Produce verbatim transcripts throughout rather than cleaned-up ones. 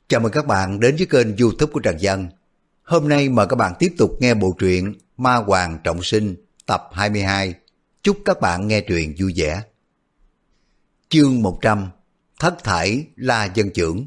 Chào mừng các bạn đến với kênh YouTube của Trần Dân. Hôm nay mời các bạn tiếp tục nghe bộ truyện Ma Hoàng Trọng Sinh tập hai mươi hai. Chúc các bạn nghe truyện vui vẻ. Chương một trăm. Thất thải La Dân Trưởng.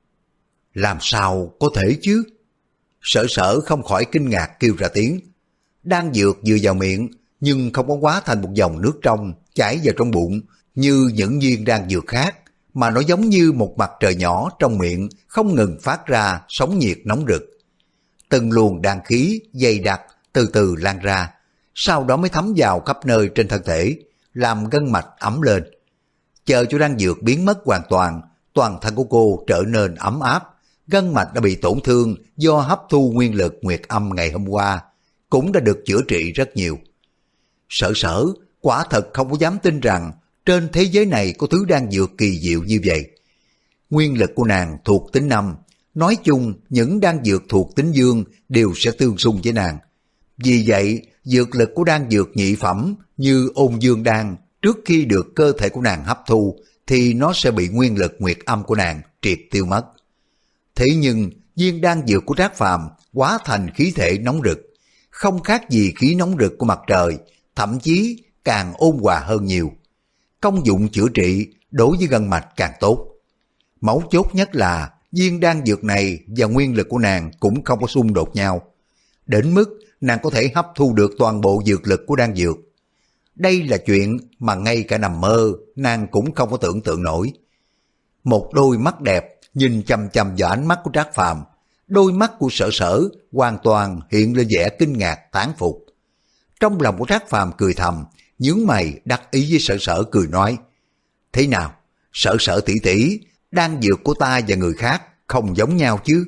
Làm sao có thể chứ? Sở Sở không khỏi kinh ngạc kêu ra tiếng. Đan dược vừa vào miệng nhưng không có hóa thành một dòng nước trong chảy vào trong bụng như những viên đan dược khác, mà nó giống như một mặt trời nhỏ trong miệng không ngừng phát ra sóng nhiệt nóng rực. Từng luồng đan khí dày đặc từ từ lan ra, sau đó mới thấm vào khắp nơi trên thân thể, làm gân mạch ấm lên. Chờ cho đan dược biến mất hoàn toàn, toàn thân của cô trở nên ấm áp, gân mạch đã bị tổn thương do hấp thu nguyên lực nguyệt âm ngày hôm qua, cũng đã được chữa trị rất nhiều. Sở Sở quả thật không có dám tin rằng trên thế giới này có thứ đan dược kỳ diệu như vậy. Nguyên lực của nàng thuộc tính năm, nói chung những đan dược thuộc tính dương đều sẽ tương xung với nàng. Vì vậy, dược lực của đan dược nhị phẩm như ôn dương đan trước khi được cơ thể của nàng hấp thu thì nó sẽ bị nguyên lực nguyệt âm của nàng triệt tiêu mất. Thế nhưng viên đan dược của Trác Phàm hóa thành khí thể nóng rực, không khác gì khí nóng rực của mặt trời, thậm chí càng ôn hòa hơn nhiều. Công dụng chữa trị đối với gân mạch càng tốt. Mấu chốt nhất là viên đan dược này và nguyên lực của nàng cũng không có xung đột nhau, đến mức nàng có thể hấp thu được toàn bộ dược lực của đan dược. Đây là chuyện mà ngay cả nằm mơ nàng cũng không có tưởng tượng nổi. Một đôi mắt đẹp nhìn chằm chằm vào ánh mắt của Trác Phàm, đôi mắt của Sở Sở hoàn toàn hiện lên vẻ kinh ngạc thán phục. Trong lòng của Trác Phàm cười thầm, nhướng mày đắc ý với Sở Sở cười nói: thế nào, Sở Sở tỷ tỷ, đan dược của ta và người khác không giống nhau chứ?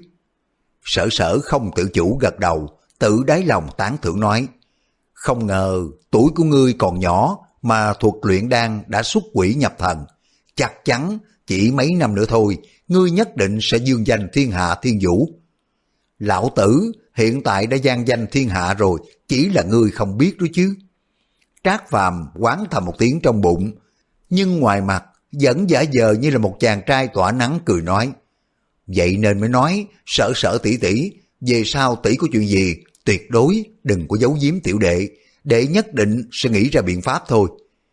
Sở Sở không tự chủ gật đầu, tự đáy lòng tán thưởng nói: không ngờ tuổi của ngươi còn nhỏ mà thuật luyện đan đã xuất quỷ nhập thần, chắc chắn chỉ mấy năm nữa thôi ngươi nhất định sẽ dương danh thiên hạ thiên vũ. Lão tử hiện tại đã vang danh thiên hạ rồi, chỉ là ngươi không biết đó chứ. Trác Phàm oán thầm một tiếng trong bụng, nhưng ngoài mặt vẫn giả vờ như là một chàng trai tỏa nắng cười nói: vậy nên mới nói Sở Sở tỷ tỷ, về sau tỷ có chuyện gì tuyệt đối đừng có giấu giếm tiểu đệ, đệ nhất định sẽ nghĩ ra biện pháp thôi.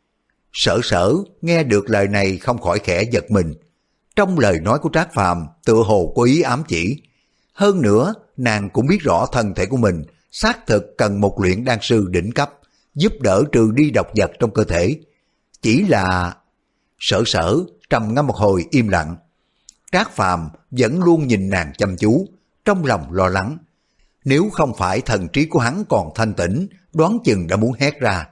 Sở Sở nghe được lời này không khỏi khẽ giật mình. Trong lời nói của Trác Phàm tựa hồ có ý ám chỉ. Hơn nữa nàng cũng biết rõ thân thể của mình xác thực cần một luyện đan sư đỉnh cấp giúp đỡ trừ đi độc vật trong cơ thể. Chỉ là... Sở Sở trầm ngâm một hồi im lặng. Trác Phàm vẫn luôn nhìn nàng chăm chú, trong lòng lo lắng. Nếu không phải thần trí của hắn còn thanh tĩnh, đoán chừng đã muốn hét ra: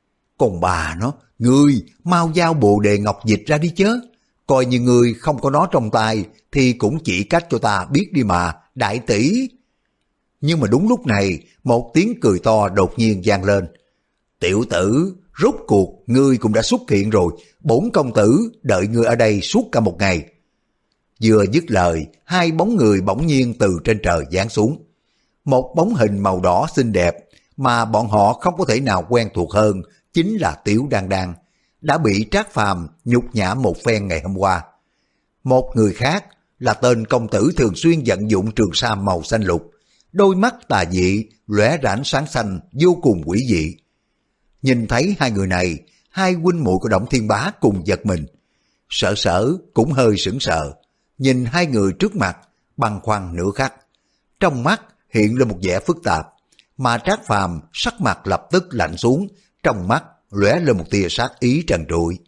còn bà nó, ngươi mau giao bồ đề ngọc dịch ra đi chớ. Coi như ngươi không có nó trong tay thì cũng chỉ cách cho ta biết đi mà, đại tỷ. Nhưng mà đúng lúc này, một tiếng cười to đột nhiên vang lên. Tiểu tử, rốt cuộc ngươi cũng đã xuất hiện rồi, bổn công tử đợi ngươi ở đây suốt cả một ngày. Vừa dứt lời, hai bóng người bỗng nhiên từ trên trời giáng xuống. Một bóng hình màu đỏ xinh đẹp mà bọn họ không có thể nào quen thuộc hơn chính là Tiểu Đan Đan, đã bị Trác Phàm nhục nhã một phen ngày hôm qua. Một người khác là tên công tử thường xuyên vận dụng trường sam màu xanh lục, đôi mắt tà dị lóe ra ánh sáng xanh vô cùng quỷ dị. Nhìn thấy hai người này, hai huynh muội của Động Thiên Bá cùng giật mình. Sở Sở cũng hơi sững sờ, nhìn hai người trước mặt băn khoăn nửa khắc, trong mắt hiện lên một vẻ phức tạp, mà Trác Phàm sắc mặt lập tức lạnh xuống, trong mắt lóe lên một tia sát ý trần trụi.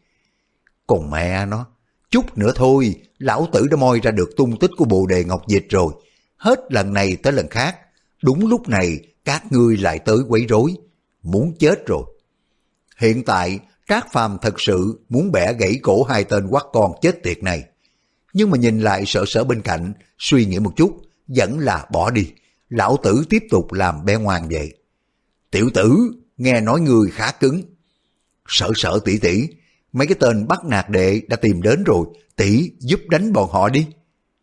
Còn mẹ nó, chút nữa thôi, lão tử đã moi ra được tung tích của bồ đề ngọc dịch rồi. Hết lần này tới lần khác, đúng lúc này các ngươi lại tới quấy rối, muốn chết rồi. Hiện tại Trác Phàm thật sự muốn bẻ gãy cổ hai tên quắt con chết tiệt này. Nhưng mà nhìn lại Sở Sở bên cạnh, suy nghĩ một chút, vẫn là bỏ đi. Lão tử tiếp tục làm bé ngoan vậy. Tiểu tử, nghe nói người khá cứng. Sở Sở tỷ tỷ, mấy cái tên bắt nạt đệ đã tìm đến rồi, tỷ giúp đánh bọn họ đi.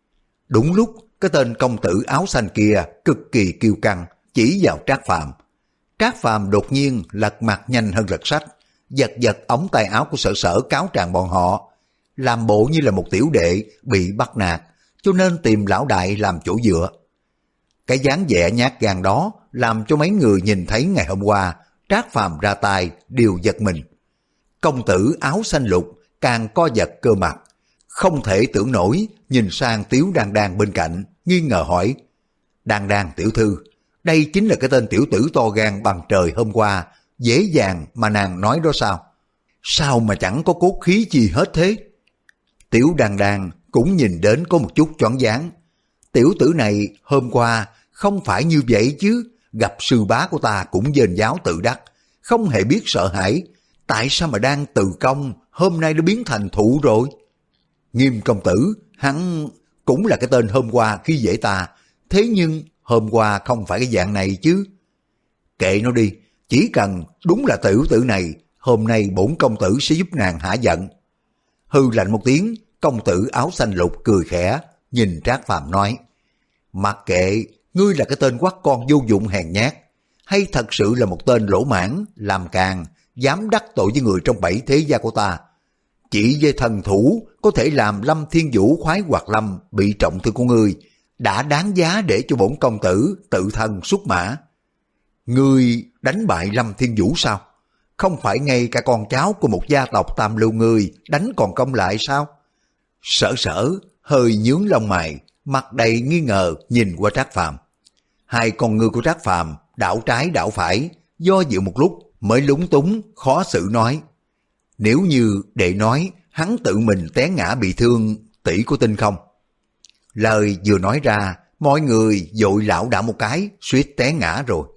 Đúng lúc cái tên công tử áo xanh kia cực kỳ kiêu căng chỉ vào Trác Phàm. Trác Phàm đột nhiên lật mặt nhanh hơn lật sách, giật giật ống tay áo của Sở Sở cáo trạng bọn họ, làm bộ như là một tiểu đệ bị bắt nạt, cho nên tìm lão đại làm chỗ dựa. Cái dáng vẻ nhát gan đó làm cho mấy người nhìn thấy ngày hôm qua Trác Phàm ra tay đều giật mình. Công tử áo xanh lục càng co giật cơ mặt, không thể tưởng nổi nhìn sang Tiếu Đan Đan bên cạnh, nghi ngờ hỏi: Đan Đan tiểu thư, đây chính là cái tên tiểu tử to gan bằng trời hôm qua, dễ dàng mà nàng nói đó sao? Sao mà chẳng có cốt khí gì hết thế? Tiểu Đan Đan cũng nhìn đến có một chút choáng váng. Tiểu tử này hôm qua không phải như vậy chứ, gặp sư bá của ta cũng dền giáo tự đắc, không hề biết sợ hãi. Tại sao mà đang từ công, hôm nay nó biến thành thụ rồi? Nghiêm công tử, hắn cũng là cái tên hôm qua khi dễ ta, thế nhưng hôm qua không phải cái dạng này chứ. Kệ nó đi, chỉ cần đúng là tiểu tử này, hôm nay bổn công tử sẽ giúp nàng hả giận. Hư lạnh một tiếng, công tử áo xanh lục cười khẽ, nhìn Trác Phàm nói: Mặc kệ, ngươi là cái tên quắt con vô dụng hèn nhát, hay thật sự là một tên lỗ mãn, làm càng, dám đắc tội với người trong bảy thế gia của ta. Chỉ với thần thủ có thể làm Lâm Thiên Vũ khoái hoạt lâm bị trọng thương của ngươi, đã đáng giá để cho bổn công tử tự thân xuất mã. Ngươi đánh bại Lâm Thiên Vũ sao? Không phải ngay cả con cháu của một gia tộc tam lưu ngươi đánh còn công lại sao? Sở Sở hơi nhướng lông mày, mặt đầy nghi ngờ nhìn qua Trác Phàm. Hai con ngươi của Trác Phàm đảo trái đảo phải, do dự một lúc mới lúng túng khó xử nói: Nếu như để nói hắn tự mình té ngã bị thương, tỷ có tin không? Lời vừa nói ra, mọi người vội lảo đảo một cái, suýt té ngã rồi.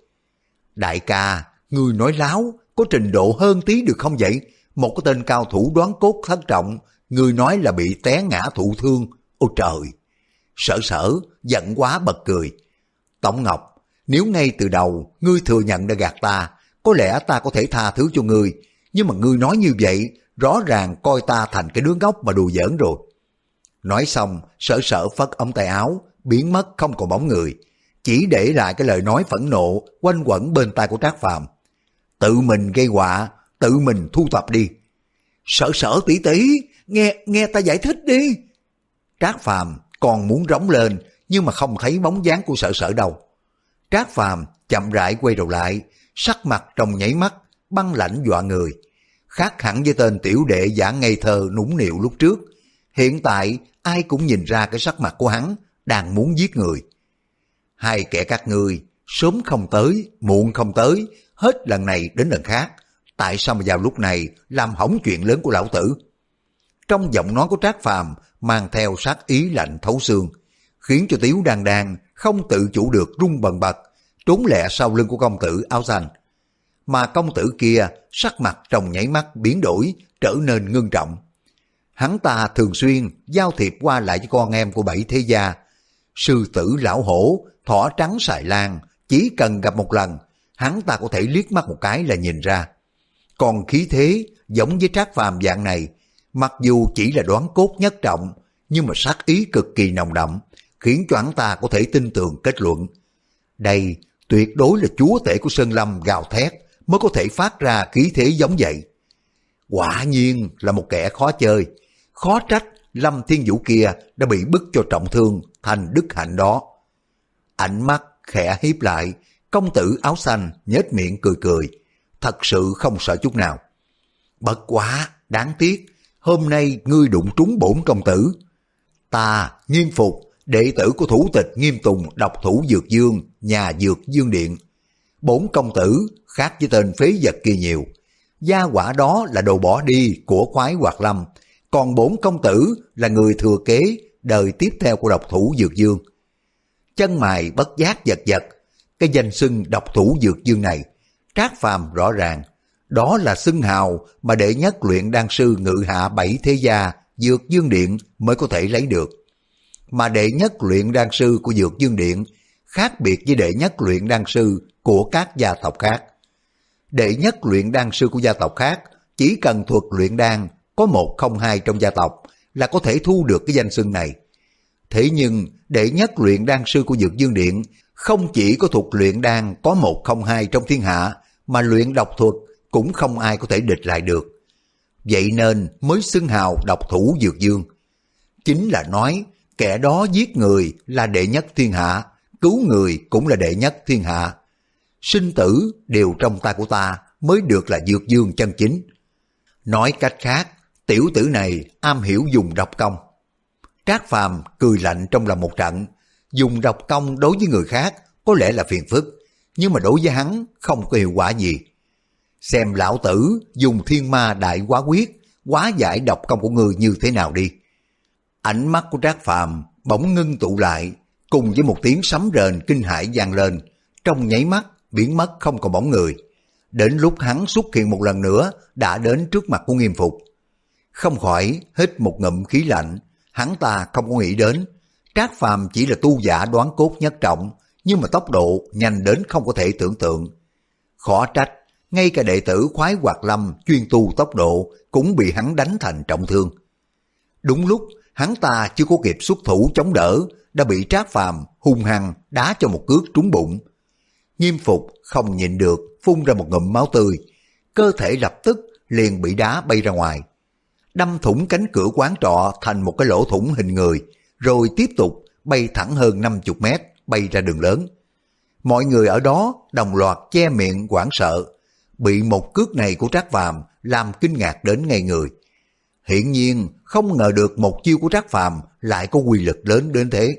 Đại ca, ngươi nói láo, có trình độ hơn tí được không vậy? Một cái tên cao thủ đoán cốt thất trọng, ngươi nói là bị té ngã thụ thương. Ôi trời! Sở Sở giận quá bật cười. Tổng Ngọc, nếu ngay từ đầu ngươi thừa nhận đã gạt ta, có lẽ ta có thể tha thứ cho ngươi, nhưng mà ngươi nói như vậy, rõ ràng coi ta thành cái đứa ngốc mà đùa giỡn rồi. Nói xong, Sở Sở phất ống tay áo, biến mất không còn bóng người, chỉ để lại cái lời nói phẫn nộ quanh quẩn bên tai của Trác Phàm. Tự mình gây họa, tự mình thu thập đi. Sở Sở tỷ tỷ, nghe nghe ta giải thích đi. Trác Phàm còn muốn rống lên, nhưng mà không thấy bóng dáng của Sở Sở đâu. Trác Phàm chậm rãi quay đầu lại, sắc mặt trong nháy mắt băng lãnh dọa người, khác hẳn với tên tiểu đệ giả ngây thơ nũng nịu lúc trước. Hiện tại ai cũng nhìn ra cái sắc mặt của hắn đang muốn giết người. Hai kẻ các ngươi sớm không tới, muộn không tới, hết lần này đến lần khác, tại sao mà vào lúc này làm hỏng chuyện lớn của lão tử? Trong giọng nói của Trác Phàm mang theo sát ý lạnh thấu xương, khiến cho Tiếu Đan Đan không tự chủ được run bần bật, trốn lẹ sau lưng của công tử áo xanh. Mà công tử kia sắc mặt trong nháy mắt biến đổi, trở nên ngưng trọng. Hắn ta thường xuyên giao thiệp qua lại với con em của bảy thế gia, sư tử lão hổ, thỏ trắng xài lan, chỉ cần gặp một lần, hắn ta có thể liếc mắt một cái là nhìn ra. Còn khí thế giống với Trác Phàm dạng này, mặc dù chỉ là đoán cốt nhất trọng, nhưng mà sát ý cực kỳ nồng đậm, khiến cho hắn ta có thể tin tưởng kết luận. Đây tuyệt đối là chúa tể của Sơn Lâm gào thét mới có thể phát ra khí thế giống vậy. Quả nhiên là một kẻ khó chơi, khó trách Lâm Thiên Vũ kia đã bị bức cho trọng thương thành đức hạnh đó. Ánh mắt khẽ hiếp lại, công tử áo xanh nhếch miệng cười cười, thật sự không sợ chút nào. Bất quá, đáng tiếc, hôm nay ngươi đụng trúng bổn công tử. Ta Nghiêm Phục, đệ tử của thủ tịch Nghiêm Tùng độc thủ Dược Dương, nhà Dược Dương Điện. Bổn công tử khác với tên phế vật kia nhiều, gia quả đó là đồ bỏ đi của khoái hoạt lâm, còn bổn công tử là người thừa kế đời tiếp theo của độc thủ Dược Dương. Chân mày bất giác giật giật, cái danh xưng độc thủ Dược Dương này, Trác Phàm rõ ràng, đó là xưng hào mà đệ nhất luyện đan sư ngự hạ bảy thế gia Dược Dương Điện mới có thể lấy được. Mà đệ nhất luyện đan sư của Dược Dương Điện khác biệt với đệ nhất luyện đan sư của các gia tộc khác. Đệ nhất luyện đan sư của gia tộc khác chỉ cần thuật luyện đan có một không hai trong gia tộc là có thể thu được cái danh xưng này. Thế nhưng đệ nhất luyện đan sư của Dược Dương Điện không chỉ có thuật luyện đan có một không hai trong thiên hạ, mà luyện độc thuật cũng không ai có thể địch lại được. Vậy nên mới xưng hào độc thủ Dược Dương. Chính là nói kẻ đó giết người là đệ nhất thiên hạ, cứu người cũng là đệ nhất thiên hạ. Sinh tử đều trong tay của ta mới được là dược dương chân chính. Nói cách khác, tiểu tử này am hiểu dùng độc công. Trác Phàm cười lạnh trong lòng một trận, dùng độc công đối với người khác có lẽ là phiền phức, nhưng mà đối với hắn không có hiệu quả gì. Xem lão tử dùng thiên ma đại hóa quyết hóa giải độc công của ngươi như thế nào đi. Ánh mắt của Trác Phàm bỗng ngưng tụ lại, cùng với một tiếng sấm rền kinh hãi vang lên, trong nháy mắt biến mất không còn bóng người. Đến lúc hắn xuất hiện một lần nữa đã đến trước mặt của Nghiêm Phục. Không khỏi hít một ngụm khí lạnh, hắn ta không có nghĩ đến Trác Phàm chỉ là tu giả đoán cốt nhất trọng, nhưng mà tốc độ nhanh đến không có thể tưởng tượng. Khó trách, ngay cả đệ tử Khoái Hoạt Lâm chuyên tu tốc độ cũng bị hắn đánh thành trọng thương. Đúng lúc hắn ta chưa có kịp xuất thủ chống đỡ, đã bị Trác Phàm hung hăng đá cho một cước trúng bụng. Nghiêm Phục không nhịn được phun ra một ngụm máu tươi, cơ thể lập tức liền bị đá bay ra ngoài, đâm thủng cánh cửa quán trọ thành một cái lỗ thủng hình người, rồi tiếp tục bay thẳng hơn năm mươi mét, bay ra đường lớn. Mọi người ở đó đồng loạt che miệng hoảng sợ, bị một cước này của Trác Phàm làm kinh ngạc đến ngây người. Hiển nhiên không ngờ được một chiêu của Trác Phàm lại có quy lực lớn đến thế.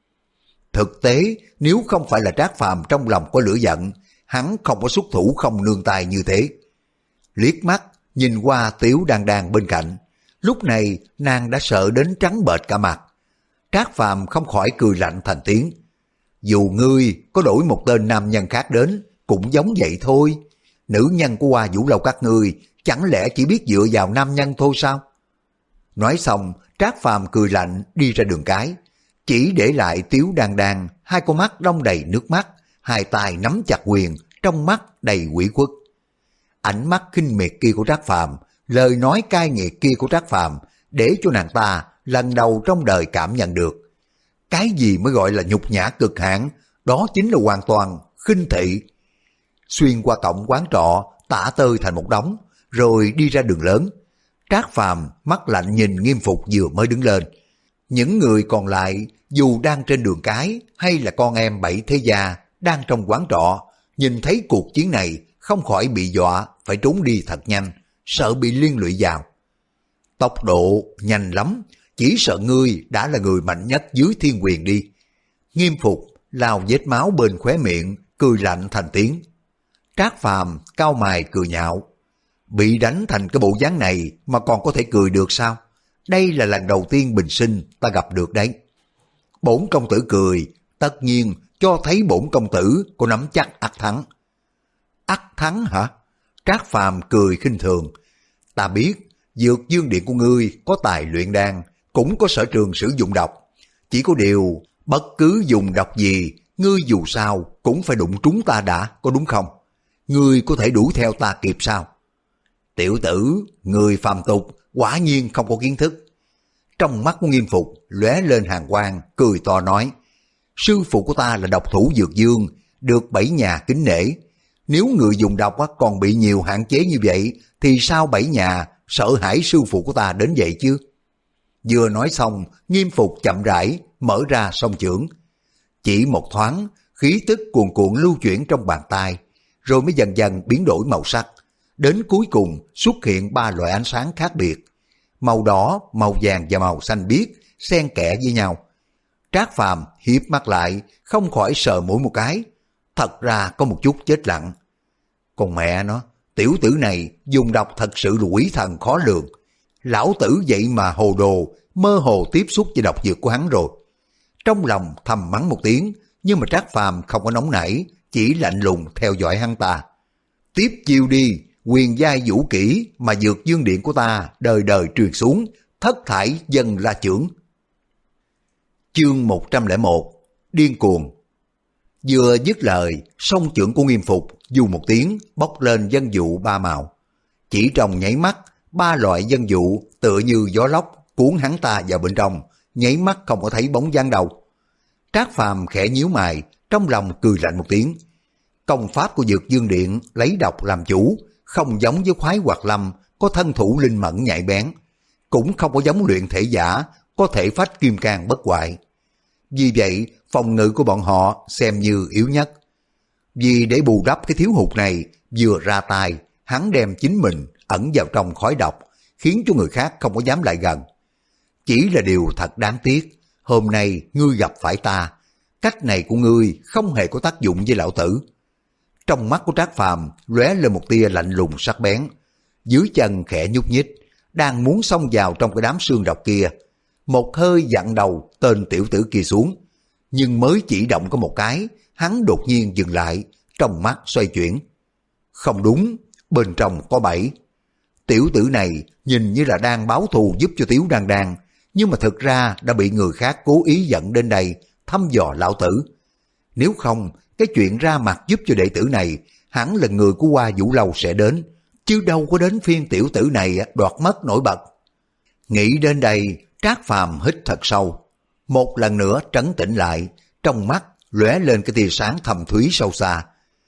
Thực tế nếu không phải là Trác Phàm trong lòng có lửa giận, hắn không có xuất thủ không nương tay như thế. Liếc mắt nhìn qua Tiếu Đan Đan bên cạnh, lúc này nàng đã sợ đến trắng bệch cả mặt. Trác Phàm không khỏi cười lạnh thành tiếng. Dù ngươi có đổi một tên nam nhân khác đến cũng giống vậy thôi. Nữ nhân của Hoa Vũ Lâu các ngươi chẳng lẽ chỉ biết dựa vào nam nhân thôi sao? Nói xong Trác Phàm cười lạnh đi ra đường cái, chỉ để lại Tiếu Đan Đan hai con mắt đong đầy nước mắt, hai tay nắm chặt quyền, trong mắt đầy ủy khuất. Ánh mắt khinh miệt kia của Trác Phàm, lời nói cay nghiệt kia của Trác Phàm để cho nàng ta lần đầu trong đời cảm nhận được cái gì mới gọi là nhục nhã cực hạn, đó chính là hoàn toàn khinh thị. Xuyên qua cổng quán trọ, tả tơi thành một đống, rồi đi ra đường lớn. Trác Phàm mắt lạnh nhìn Nghiêm Phục vừa mới đứng lên. Những người còn lại dù đang trên đường cái hay là con em bảy thế gia đang trong quán trọ, nhìn thấy cuộc chiến này không khỏi bị dọa phải trốn đi thật nhanh, sợ bị liên lụy vào. Tốc độ nhanh lắm, chỉ sợ ngươi đã là người mạnh nhất dưới thiên quyền đi. Nghiêm Phục lao vết máu bên khóe miệng, cười lạnh thành tiếng. Trác Phàm cau mày cười nhạo. Bị đánh thành cái bộ dáng này mà còn có thể cười được sao? Đây là lần đầu tiên bình sinh ta gặp được đấy. Bổn công tử cười, tất nhiên cho thấy bổn công tử có nắm chắc ắt thắng. Ắt thắng hả? Trác Phàm cười khinh thường. Ta biết Dược Dương Điện của ngươi có tài luyện đan, cũng có sở trường sử dụng độc. Chỉ có điều bất cứ dùng độc gì, ngươi dù sao cũng phải đụng trúng ta đã, có đúng không? Ngươi có thể đuổi theo ta kịp sao? Tiểu tử, người phàm tục quả nhiên không có kiến thức. Trong mắt của Nghiêm Phục lóe lên hàn quang, cười to nói: sư phụ của ta là độc thủ Dược Dương, được bảy nhà kính nể. Nếu người dùng độc còn bị nhiều hạn chế như vậy, thì sao bảy nhà sợ hãi sư phụ của ta đến vậy chứ? Vừa nói xong, Nghiêm Phục chậm rãi mở ra song chưởng. Chỉ một thoáng, khí tức cuồn cuộn lưu chuyển trong bàn tay, rồi mới dần dần biến đổi màu sắc. Đến cuối cùng xuất hiện ba loại ánh sáng khác biệt, màu đỏ, màu vàng và màu xanh biếc xen kẽ với nhau. Trác Phàm hiếp mắt lại, không khỏi sờ mũi một cái, thật ra có một chút chết lặng. Còn mẹ nó, tiểu tử này dùng độc thật sự là quỷ thần khó lường. Lão tử vậy mà hồ đồ, mơ hồ tiếp xúc với độc dược của hắn rồi. Trong lòng thầm mắng một tiếng, nhưng mà Trác Phàm không có nóng nảy, chỉ lạnh lùng theo dõi hắn ta. Tiếp chiêu đi, quyền giai vũ kỹ mà Dược Dương Điện của ta đời đời truyền xuống, thất thải dân la chưởng. Chương một trăm lẻ một, điên cuồng. Vừa dứt lời, song chưởng của Nghiêm Phục dù một tiếng bốc lên dân vụ ba màu. Chỉ trong nháy mắt, ba loại dân vụ tựa như gió lốc cuốn hắn ta vào bên trong, nháy mắt không có thấy bóng dáng đâu. Trác Phàm khẽ nhíu mày, trong lòng cười lạnh một tiếng. Công pháp của Dược Dương Điện lấy độc làm chủ, không giống với Khoái Hoạt Lâm có thân thủ linh mẫn nhạy bén, cũng không có giống luyện thể giả có thể phách kim cang bất hoại. Vì vậy, phòng ngự của bọn họ xem như yếu nhất. Vì để bù đắp cái thiếu hụt này, vừa ra tay, hắn đem chính mình ẩn vào trong khói độc, khiến cho người khác không có dám lại gần. Chỉ là điều thật đáng tiếc, hôm nay ngươi gặp phải ta, cách này của ngươi không hề có tác dụng với lão tử. Trong mắt của Trác Phàm lóe lên một tia lạnh lùng sắc bén, dưới chân khẽ nhúc nhích, đang muốn xông vào trong cái đám xương độc kia. Một hơi dặn đầu tên tiểu tử kia xuống, nhưng mới chỉ động có một cái, hắn đột nhiên dừng lại, trong mắt xoay chuyển. Không đúng, bên trong có bẫy. Tiểu tử này nhìn như là đang báo thù giúp cho Tiếu Đan Đan, nhưng mà thực ra đã bị người khác cố ý dẫn đến đây thăm dò lão tử. Nếu không, cái chuyện ra mặt giúp cho đệ tử này, hẳn là người của Hoa Vũ Lâu sẽ đến, chứ đâu có đến phiên tiểu tử này đoạt mất nổi bật. Nghĩ đến đây, Trác Phàm hít thật sâu, một lần nữa trấn tĩnh lại, trong mắt lóe lên cái tia sáng thầm thúy sâu xa.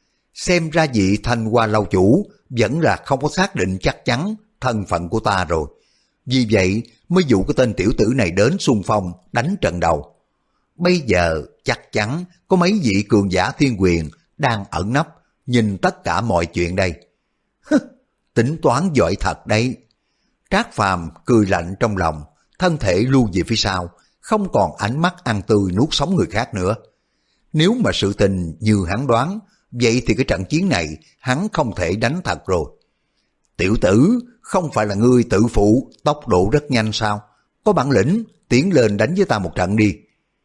Xem ra vị Thanh Hoa Lâu chủ vẫn là không có xác định chắc chắn thân phận của ta rồi. Vì vậy mới dụ cái tên tiểu tử này đến xung phong đánh trận đầu. Bây giờ chắc chắn có mấy vị cường giả thiên quyền đang ẩn nấp nhìn tất cả mọi chuyện đây. Hứ, tính toán giỏi thật đấy. Trác Phàm cười lạnh trong lòng, thân thể lui về phía sau, không còn ánh mắt ăn tươi nuốt sống người khác nữa. Nếu mà sự tình như hắn đoán, vậy thì cái trận chiến này hắn không thể đánh thật rồi. Tiểu tử, không phải là ngươi tự phụ tốc độ rất nhanh sao? Có bản lĩnh, tiến lên đánh với ta một trận đi.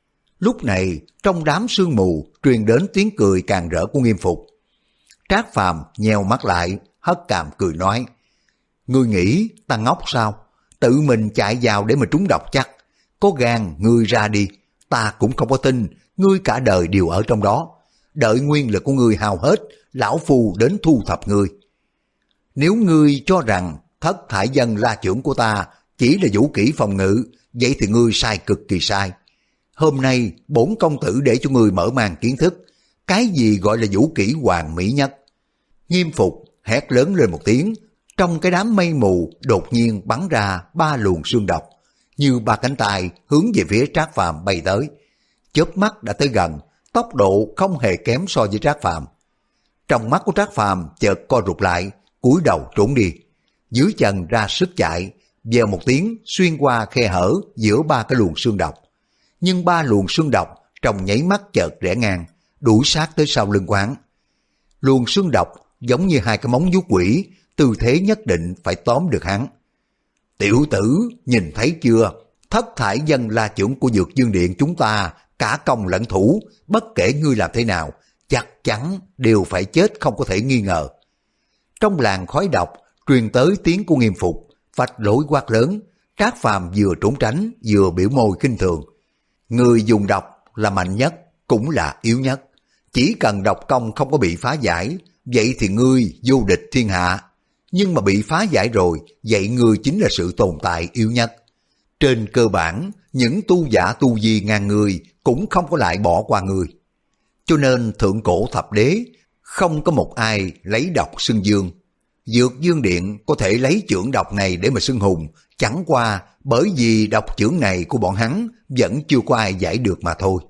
Lúc này, trong đám sương mù truyền đến tiếng cười càng rỡ của Nghiêm Phục. Trác Phàm nheo mắt lại, hất cằm cười nói: Ngươi nghĩ ta ngốc sao? Tự mình chạy vào để mà trúng độc chắc. Có gan ngươi ra đi, ta cũng không có tin ngươi cả đời đều ở trong đó. Đợi nguyên lực của ngươi hao hết, lão phu đến thu thập ngươi. Nếu ngươi cho rằng thất thải dân la trưởng của ta chỉ là vũ kỹ phòng ngự, vậy thì ngươi sai cực kỳ sai. Hôm nay bổn công tử để cho ngươi mở màn kiến thức, cái gì gọi là vũ kỹ hoàn mỹ nhất. Nghiêm Phục hét lớn lên một tiếng, trong cái đám mây mù đột nhiên bắn ra ba luồng xương độc, như ba cánh tay hướng về phía Trác Phàm bay tới. Chớp mắt đã tới gần, tốc độ không hề kém so với Trác Phàm. Trong mắt của Trác Phàm chợt co rụt lại, cúi đầu trốn đi, dưới chân ra sức chạy, vèo một tiếng xuyên qua khe hở giữa ba cái luồng xương độc. Nhưng ba luồng xương độc trong nháy mắt chợt rẽ ngang, đuổi sát tới sau lưng quán. Luồng xương độc giống như hai cái móng vuốt quỷ, tư thế nhất định phải tóm được hắn. Tiểu tử, nhìn thấy chưa? Thất thải dân la trưởng của Dược Dương Điện chúng ta, cả công lẫn thủ, bất kể ngươi làm thế nào, chắc chắn đều phải chết không có thể nghi ngờ. Trong làng khói độc truyền tới tiếng của Nghiêm Phục, vạch lối quát lớn. Trác Phàm vừa trốn tránh vừa biểu môi khinh thường. Người dùng độc là mạnh nhất, cũng là yếu nhất. Chỉ cần độc công không có bị phá giải, vậy thì ngươi vô địch thiên hạ. Nhưng mà bị phá giải rồi, vậy ngươi chính là sự tồn tại yếu nhất. Trên cơ bản, những tu giả tu vi ngàn người cũng không có lại bỏ qua ngươi. Cho nên thượng cổ thập đế, không có một ai lấy độc xưng dương. Dược Dương Điện có thể lấy chưởng độc này để mà xưng hùng, chẳng qua bởi vì độc chưởng này của bọn hắn vẫn chưa có ai giải được mà thôi.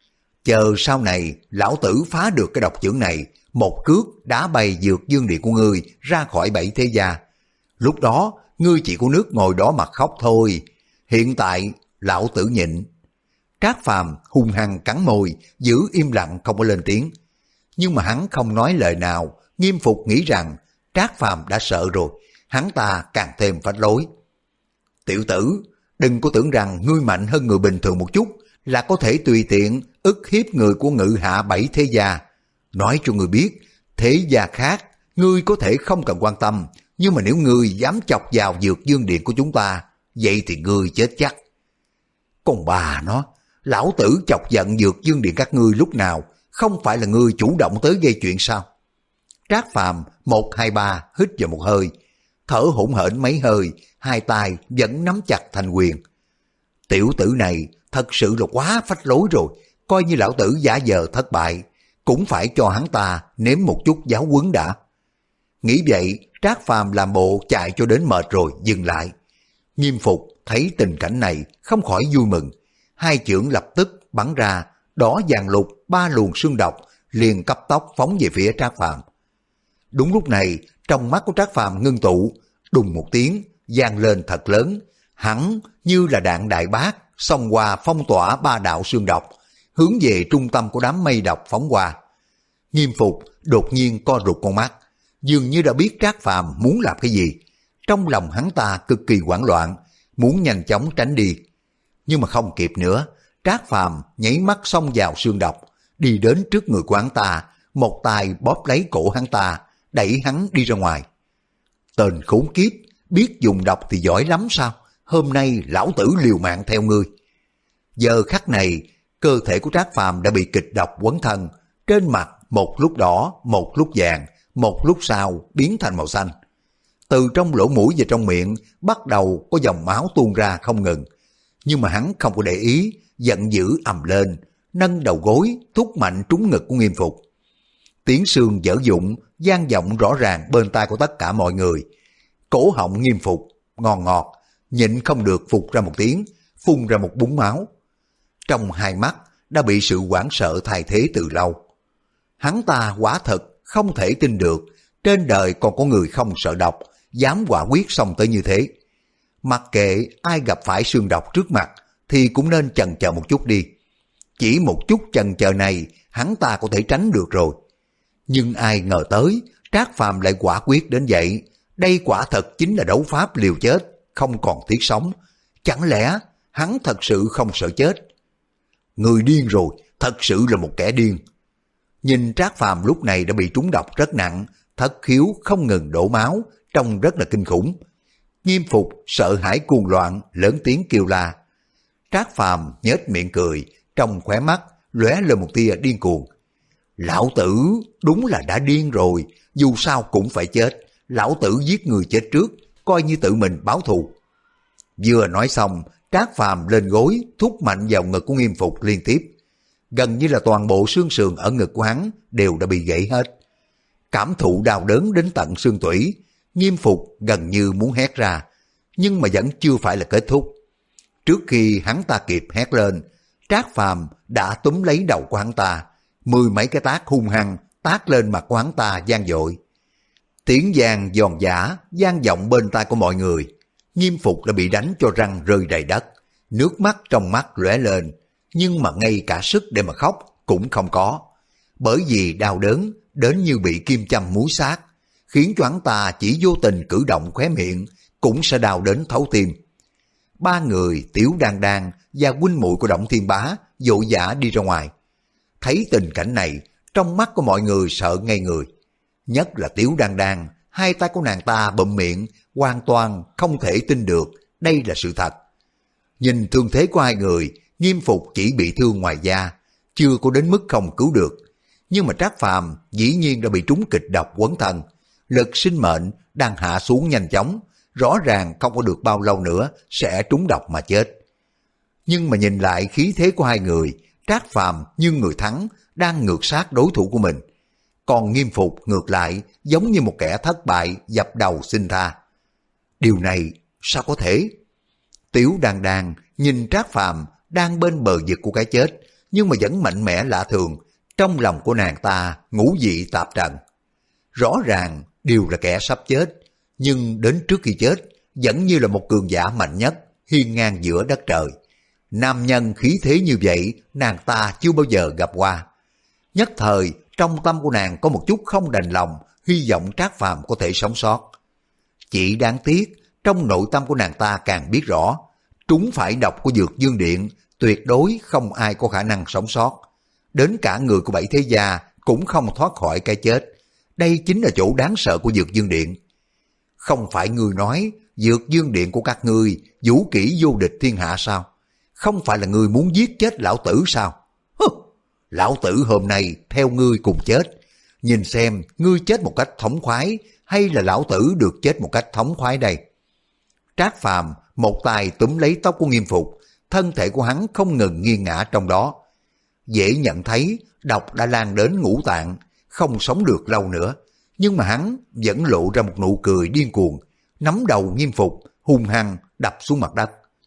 Chờ sau này lão tử phá được cái độc chưởng này, một cước đá bay Dược Dương Điện của ngươi ra khỏi bảy thế gia. Lúc đó ngươi chỉ có nước ngồi đó mà khóc thôi. Hiện tại lão tử nhịn. Trác Phàm hung hăng cắn môi, giữ im lặng không có lên tiếng. Nhưng mà hắn không nói lời nào. Nghiêm Phục nghĩ rằng Trác Phàm đã sợ rồi, hắn ta càng thêm phách lối. Tiểu tử, đừng có tưởng rằng ngươi mạnh hơn người bình thường một chút là có thể tùy tiện ức hiếp người của Ngự Hạ bảy thế gia. Nói cho ngươi biết, thế gia khác ngươi có thể không cần quan tâm, nhưng mà nếu ngươi dám chọc vào Dược Dương Điện của chúng ta, vậy thì ngươi chết chắc. Còn bà nó, lão tử chọc giận Dược Dương Điện các ngươi lúc nào, không phải là ngươi chủ động tới gây chuyện sao? Trác Phàm một hai ba hít vào một hơi, thở hổn hển mấy hơi, hai tay vẫn nắm chặt thành quyền. Tiểu tử này thật sự là quá phách lối rồi, coi như lão tử giả vờ thất bại, cũng phải cho hắn ta nếm một chút giáo huấn đã. Nghĩ vậy, Trác Phàm làm bộ chạy cho đến mệt rồi dừng lại. Nghiêm Phục thấy tình cảnh này không khỏi vui mừng, hai chưởng lập tức bắn ra, đỏ vàng lục ba luồng xương độc liền cấp tốc phóng về phía Trác Phàm. Đúng lúc này, trong mắt của Trác Phàm ngưng tụ, đùng một tiếng vang lên thật lớn, hẳn như là đạn đại bác xông qua phong tỏa ba đạo xương độc, hướng về trung tâm của đám mây độc phóng qua. Nghiêm Phục đột nhiên co rụt con mắt, dường như đã biết Trác Phàm muốn làm cái gì. Trong lòng hắn ta cực kỳ hoảng loạn, muốn nhanh chóng tránh đi. Nhưng mà không kịp nữa, Trác Phàm nháy mắt xông vào xương độc, đi đến trước người của hắn ta, một tay bóp lấy cổ hắn ta, đẩy hắn đi ra ngoài. Tên khốn kiếp, biết dùng độc thì giỏi lắm sao? Hôm nay lão tử liều mạng theo ngươi. Giờ khắc này, cơ thể của Trác Phàm đã bị kịch độc quấn thân, trên mặt một lúc đỏ, một lúc vàng, một lúc sau biến thành màu xanh. Từ trong lỗ mũi và trong miệng bắt đầu có dòng máu tuôn ra không ngừng. Nhưng mà hắn không có để ý, giận dữ ầm lên, nâng đầu gối thúc mạnh trúng ngực của Nghiêm Phục. Tiếng xương dở dụng vang vọng rõ ràng bên tai của tất cả mọi người. Cổ họng Nghiêm Phục ngon ngọt, nhịn không được phục ra một tiếng, phun ra một búng máu. Trong hai mắt đã bị sự hoảng sợ thay thế từ lâu. Hắn ta quả thật không thể tin được trên đời còn có người không sợ độc, dám quả quyết xông tới như thế. Mặc kệ ai gặp phải xương độc trước mặt thì cũng nên chần chờ một chút đi. Chỉ một chút chần chờ này hắn ta có thể tránh được rồi. Nhưng ai ngờ tới Trác Phàm lại quả quyết đến vậy. Đây quả thật chính là đấu pháp liều chết, không còn tiếc sống. Chẳng lẽ hắn thật sự không sợ chết? Người điên rồi, thật sự là một kẻ điên. Nhìn Trác Phàm lúc này đã bị trúng độc rất nặng, thất khiếu không ngừng đổ máu, trông rất là kinh khủng. Nghiêm Phục sợ hãi cuồng loạn, lớn tiếng kêu la. Trác Phàm nhếch miệng cười, trong khóe mắt lóe lên một tia điên cuồng. Lão tử đúng là đã điên rồi, dù sao cũng phải chết. Lão tử giết người chết trước, coi như tự mình báo thù. Vừa nói xong, Trác Phàm lên gối thúc mạnh vào ngực của Nghiêm Phục liên tiếp. Gần như là toàn bộ xương sườn ở ngực của hắn đều đã bị gãy hết. Cảm thụ đau đớn đến tận xương tủy, Nghiêm Phục gần như muốn hét ra, nhưng mà vẫn chưa phải là kết thúc. Trước khi hắn ta kịp hét lên, Trác Phàm đã túm lấy đầu của hắn ta, mười mấy cái tát hung hăng tát lên mặt của hắn ta vang dội. Tiếng vang giòn giã vang vọng bên tai của mọi người. Nghiêm Phục đã bị đánh cho răng rơi đầy đất, nước mắt trong mắt lóe lên, nhưng mà ngay cả sức để mà khóc cũng không có, bởi vì đau đớn đến như bị kim châm múi xác, khiến cho hắn ta chỉ vô tình cử động khóe miệng cũng sẽ đau đến thấu tim. Ba người Tiểu Đan Đan và huynh muội của Động Thiên Bá vội vã đi ra ngoài. Thấy tình cảnh này, trong mắt của mọi người sợ ngây người. Nhất là Tiểu Đan Đan, hai tay của nàng ta bụm miệng, hoàn toàn không thể tin được đây là sự thật. Nhìn thương thế của hai người, Nghiêm Phục chỉ bị thương ngoài da, chưa có đến mức không cứu được. Nhưng mà Trác Phàm dĩ nhiên đã bị trúng kịch độc quấn thân, lực sinh mệnh đang hạ xuống nhanh chóng, rõ ràng không có được bao lâu nữa sẽ trúng độc mà chết. Nhưng mà nhìn lại khí thế của hai người, Trác Phàm như người thắng đang ngược sát đối thủ của mình, còn Nghiêm Phục ngược lại giống như một kẻ thất bại dập đầu xin tha. Điều này sao có thể? Tiểu Đan Đan nhìn Trác Phàm đang bên bờ vực của cái chết, nhưng mà vẫn mạnh mẽ lạ thường. Trong lòng của nàng ta ngũ vị tạp trần. Rõ ràng đều là kẻ sắp chết, nhưng đến trước khi chết vẫn như là một cường giả mạnh nhất, hiên ngang giữa đất trời. Nam nhân khí thế như vậy nàng ta chưa bao giờ gặp qua. Nhất thời trong tâm của nàng có một chút không đành lòng, hy vọng Trác Phàm có thể sống sót. Chỉ đáng tiếc trong nội tâm của nàng ta càng biết rõ, trúng phải độc của Dược Dương Điện tuyệt đối không ai có khả năng sống sót. Đến cả người của Bảy Thế Gia cũng không thoát khỏi cái chết. Đây chính là chỗ đáng sợ của Dược Dương Điện. Không phải ngươi nói Dược Dương Điện của các ngươi vũ kỹ vô địch thiên hạ sao? Không phải là ngươi muốn giết chết lão tử sao? Hứ, lão tử hôm nay theo ngươi cùng chết. Nhìn xem ngươi chết một cách thống khoái hay là lão tử được chết một cách thống khoái đây. Trác Phàm một tay túm lấy tóc của Nghiêm Phục, thân thể của hắn không ngừng nghiêng ngã trong đó. Dễ nhận thấy độc đã lan đến ngũ tạng, không sống được lâu nữa, nhưng mà hắn vẫn lộ ra một nụ cười điên cuồng, nắm đầu Nghiêm Phục hung hăng đập xuống mặt đất.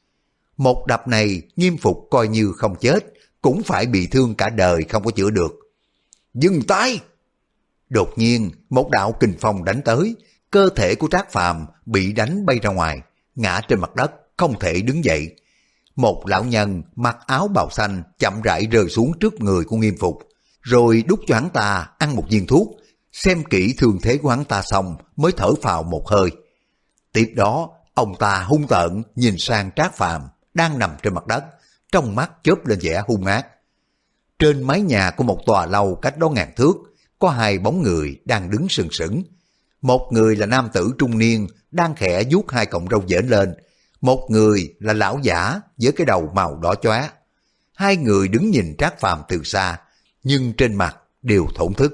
Một đập này Nghiêm Phục coi như không chết, cũng phải bị thương cả đời không có chữa được. Dừng tay! Đột nhiên một đạo kình phong đánh tới, cơ thể của Trác Phàm bị đánh bay ra ngoài, ngã trên mặt đất, không thể đứng dậy. Một lão nhân mặc áo bào xanh chậm rãi rơi xuống trước người của Nghiêm Phục, rồi đút cho hắn ta ăn một viên thuốc, xem kỹ thương thế của hắn ta xong mới thở phào một hơi. Tiếp đó, ông ta hung tợn nhìn sang Trác Phàm đang nằm trên mặt đất, trong mắt chớp lên vẻ hung ác. Trên mái nhà của một tòa lâu cách đó ngàn thước, có hai bóng người đang đứng sừng sững. Một người là nam tử trung niên đang khẽ vuốt hai cọng râu dễn lên, một người là lão giả với cái đầu màu đỏ chóe. Hai người đứng nhìn Trác Phàm từ xa, nhưng trên mặt đều thổn thức.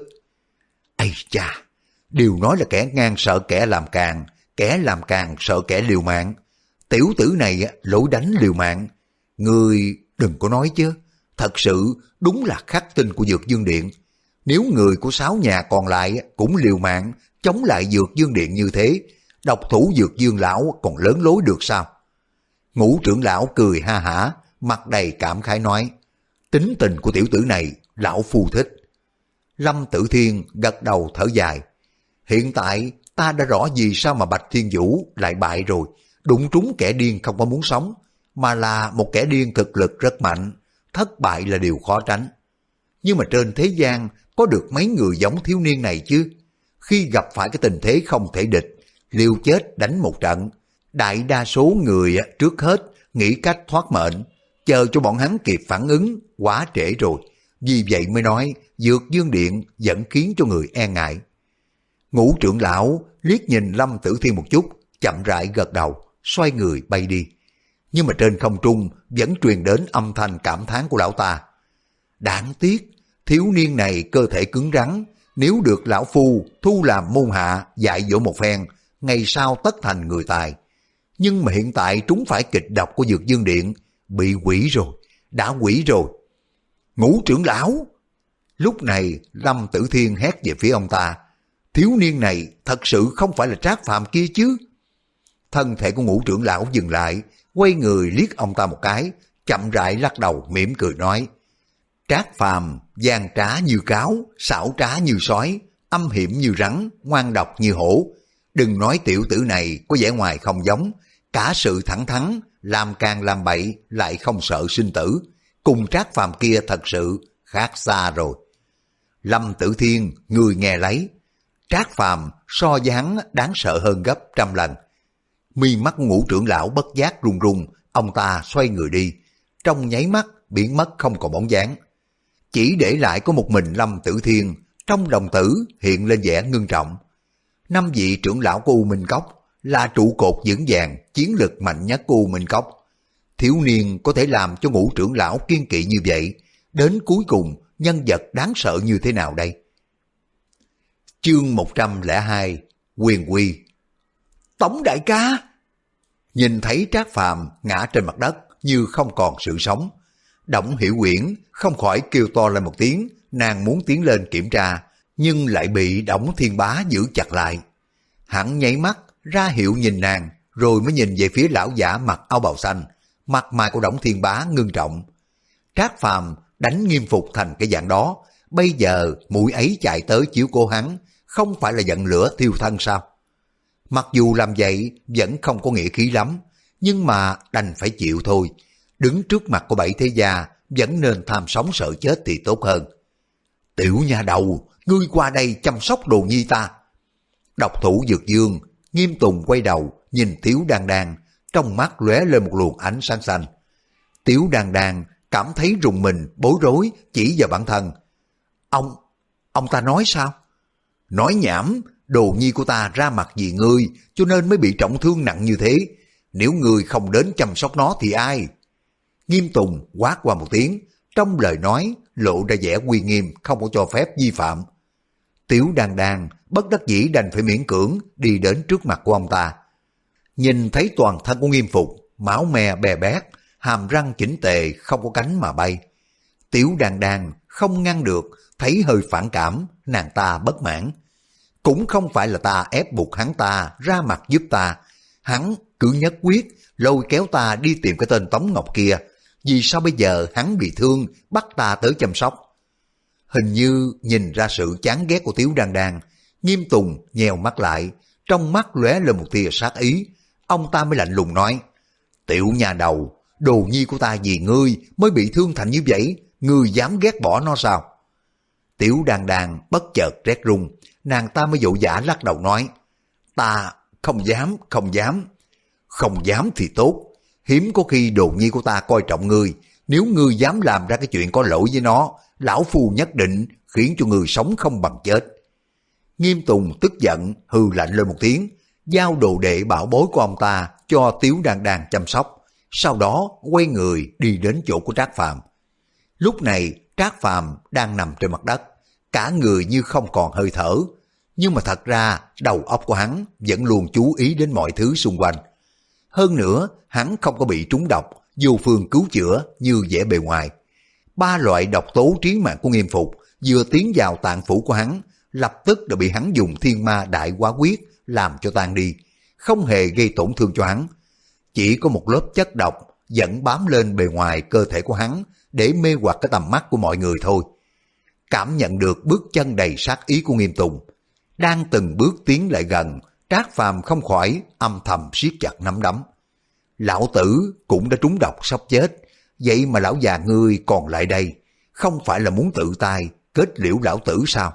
Ây cha, đều nói là kẻ ngang sợ kẻ làm càng, kẻ làm càng sợ kẻ liều mạng. Tiểu tử này lối đánh liều mạng. Người đừng có nói chứ, thật sự đúng là khắc tinh của Dược Dương Điện. Nếu người của sáu nhà còn lại cũng liều mạng chống lại Dược Dương Điện như thế, độc thủ Dược Dương lão còn lớn lối được sao? Ngũ trưởng lão cười ha hả, mặt đầy cảm khái nói, tính tình của tiểu tử này lão phu thích. Lâm Tử Thiên gật đầu thở dài, hiện tại ta đã rõ vì sao mà Bạch Thiên Vũ lại bại rồi, đụng trúng kẻ điên không có muốn sống, mà là một kẻ điên thực lực rất mạnh, thất bại là điều khó tránh. Nhưng mà trên thế gian có được mấy người giống thiếu niên này chứ? Khi gặp phải cái tình thế không thể địch, liều chết đánh một trận, đại đa số người trước hết nghĩ cách thoát mệnh, chờ cho bọn hắn kịp phản ứng, quá trễ rồi. Vì vậy mới nói Dược Dương Điện vẫn khiến cho người e ngại. Ngũ trưởng lão liếc nhìn Lâm Tử Thiên một chút, chậm rãi gật đầu, xoay người bay đi. Nhưng mà trên không trung vẫn truyền đến âm thanh cảm thán của lão ta. Đáng tiếc, thiếu niên này cơ thể cứng rắn, nếu được lão phu thu làm môn hạ dạy dỗ một phen, ngày sau tất thành người tài. Nhưng mà hiện tại trúng phải kịch độc của Dược Dương Điện, bị quỷ rồi, đã quỷ rồi. Ngũ trưởng lão! Lúc này Lâm Tử Thiên hét về phía ông ta, thiếu niên này thật sự không phải là Trác Phàm kia chứ? Thân thể của ngũ trưởng lão dừng lại, quay người liếc ông ta một cái, chậm rãi lắc đầu mỉm cười nói, Trác Phàm gian trá như cáo, xảo trá như sói, âm hiểm như rắn, ngoan độc như hổ. Đừng nói tiểu tử này có vẻ ngoài không giống, cả sự thẳng thắn, làm càng làm bậy lại không sợ sinh tử, cùng Trác Phàm kia thật sự khác xa rồi. Lâm Tử Thiên, người nghe lấy, Trác Phàm so với hắn đáng sợ hơn gấp trăm lần. Mi mắt ngũ trưởng lão bất giác run run, ông ta xoay người đi, trong nháy mắt biến mất không còn bóng dáng. Chỉ để lại có một mình Lâm Tử Thiên, trong đồng tử hiện lên vẻ ngưng trọng. Năm vị trưởng lão của U Minh Cốc là trụ cột vững vàng, chiến lực mạnh nhất của U Minh Cốc. Thiếu niên có thể làm cho ngũ trưởng lão kiên kỵ như vậy, đến cuối cùng nhân vật đáng sợ như thế nào đây? Chương một trăm lẻ hai, Quyền Quy. Tổng đại ca! Nhìn thấy Trác Phàm ngã trên mặt đất như không còn sự sống, Đổng Hiểu Uyển không khỏi kêu to lên một tiếng, nàng muốn tiến lên kiểm tra, nhưng lại bị Đổng Thiên Bá giữ chặt lại. Hắn nháy mắt ra hiệu nhìn nàng, rồi mới nhìn về phía lão giả mặc áo bào xanh, mặt mày của Đổng Thiên Bá ngưng trọng. Trác Phàm đánh Nghiêm Phục thành cái dạng đó, bây giờ mũi ấy chạy tới chiếu cô hắn, không phải là giận lửa thiêu thân sao? Mặc dù làm vậy vẫn không có nghĩa khí lắm, nhưng mà đành phải chịu thôi. Đứng trước mặt của bảy thế gia vẫn nên tham sống sợ chết thì tốt hơn. Tiểu nha đầu, ngươi qua đây chăm sóc đồ nhi ta. Độc thủ Dược Dương, Nghiêm Tùng quay đầu nhìn Tiếu Đan Đan, trong mắt lóe lên một luồng ánh sáng xanh. Tiếu Đan Đan cảm thấy rùng mình, bối rối, chỉ vào bản thân. Ông, ông ta nói sao? Nói nhảm, đồ nhi của ta ra mặt vì ngươi, cho nên mới bị trọng thương nặng như thế. Nếu ngươi không đến chăm sóc nó thì ai? Nghiêm Tùng quát qua một tiếng, trong lời nói lộ ra vẻ uy nghiêm, không có cho phép vi phạm. Tiếu Đan Đan bất đắc dĩ đành phải miễn cưỡng đi đến trước mặt của ông ta. Nhìn thấy toàn thân của Nghiêm Phục, máu me bè bét, hàm răng chỉnh tề không có cánh mà bay. Tiếu Đan Đan không ngăn được, thấy hơi phản cảm, nàng ta bất mãn. Cũng không phải là ta ép buộc hắn ta ra mặt giúp ta, Hắn cứ nhất quyết lôi kéo ta đi tìm cái tên Tống Ngọc kia. Vì sao bây giờ hắn bị thương bắt ta tới chăm sóc? Hình như nhìn ra sự chán ghét của Tiếu Đan Đan, Nghiêm Tùng nhèo mắt lại, trong mắt lóe lên một tia sát ý. Ông ta mới lạnh lùng nói, tiểu nhà đầu, đồ nhi của ta vì ngươi mới bị thương thành như vậy, ngươi dám ghét bỏ nó sao? Tiểu Đan Đan bất chợt rét run, nàng ta mới vội vã lắc đầu nói, ta không dám, không dám. Không dám thì tốt, hiếm có khi đồ nhi của ta coi trọng ngươi, nếu ngươi dám làm ra cái chuyện có lỗi với nó, lão phu nhất định khiến cho ngươi sống không bằng chết. Nghiêm Tùng tức giận hừ lạnh lên một tiếng, giao đồ đệ bảo bối của ông ta cho Tiếu Đan Đan chăm sóc, sau đó quay người đi đến chỗ của Trác Phàm. Lúc này Trác Phàm đang nằm trên mặt đất, cả người như không còn hơi thở, nhưng mà thật ra đầu óc của hắn vẫn luôn chú ý đến mọi thứ xung quanh. Hơn nữa, hắn không có bị trúng độc, vô phương cứu chữa như vẻ bề ngoài. Ba loại độc tố trí mạng của Nghiêm Phục vừa tiến vào tạng phủ của hắn, lập tức đã bị hắn dùng thiên ma đại hóa quyết làm cho tan đi, không hề gây tổn thương cho hắn. Chỉ có một lớp chất độc vẫn bám lên bề ngoài cơ thể của hắn để mê hoặc cái tầm mắt của mọi người thôi. Cảm nhận được bước chân đầy sát ý của Nghiêm Tùng, đang từng bước tiến lại gần, Trác Phàm không khỏi âm thầm siết chặt nắm đấm. Lão tử cũng đã trúng độc sắp chết, vậy mà lão già ngươi còn lại đây, không phải là muốn tự tay kết liễu lão tử sao?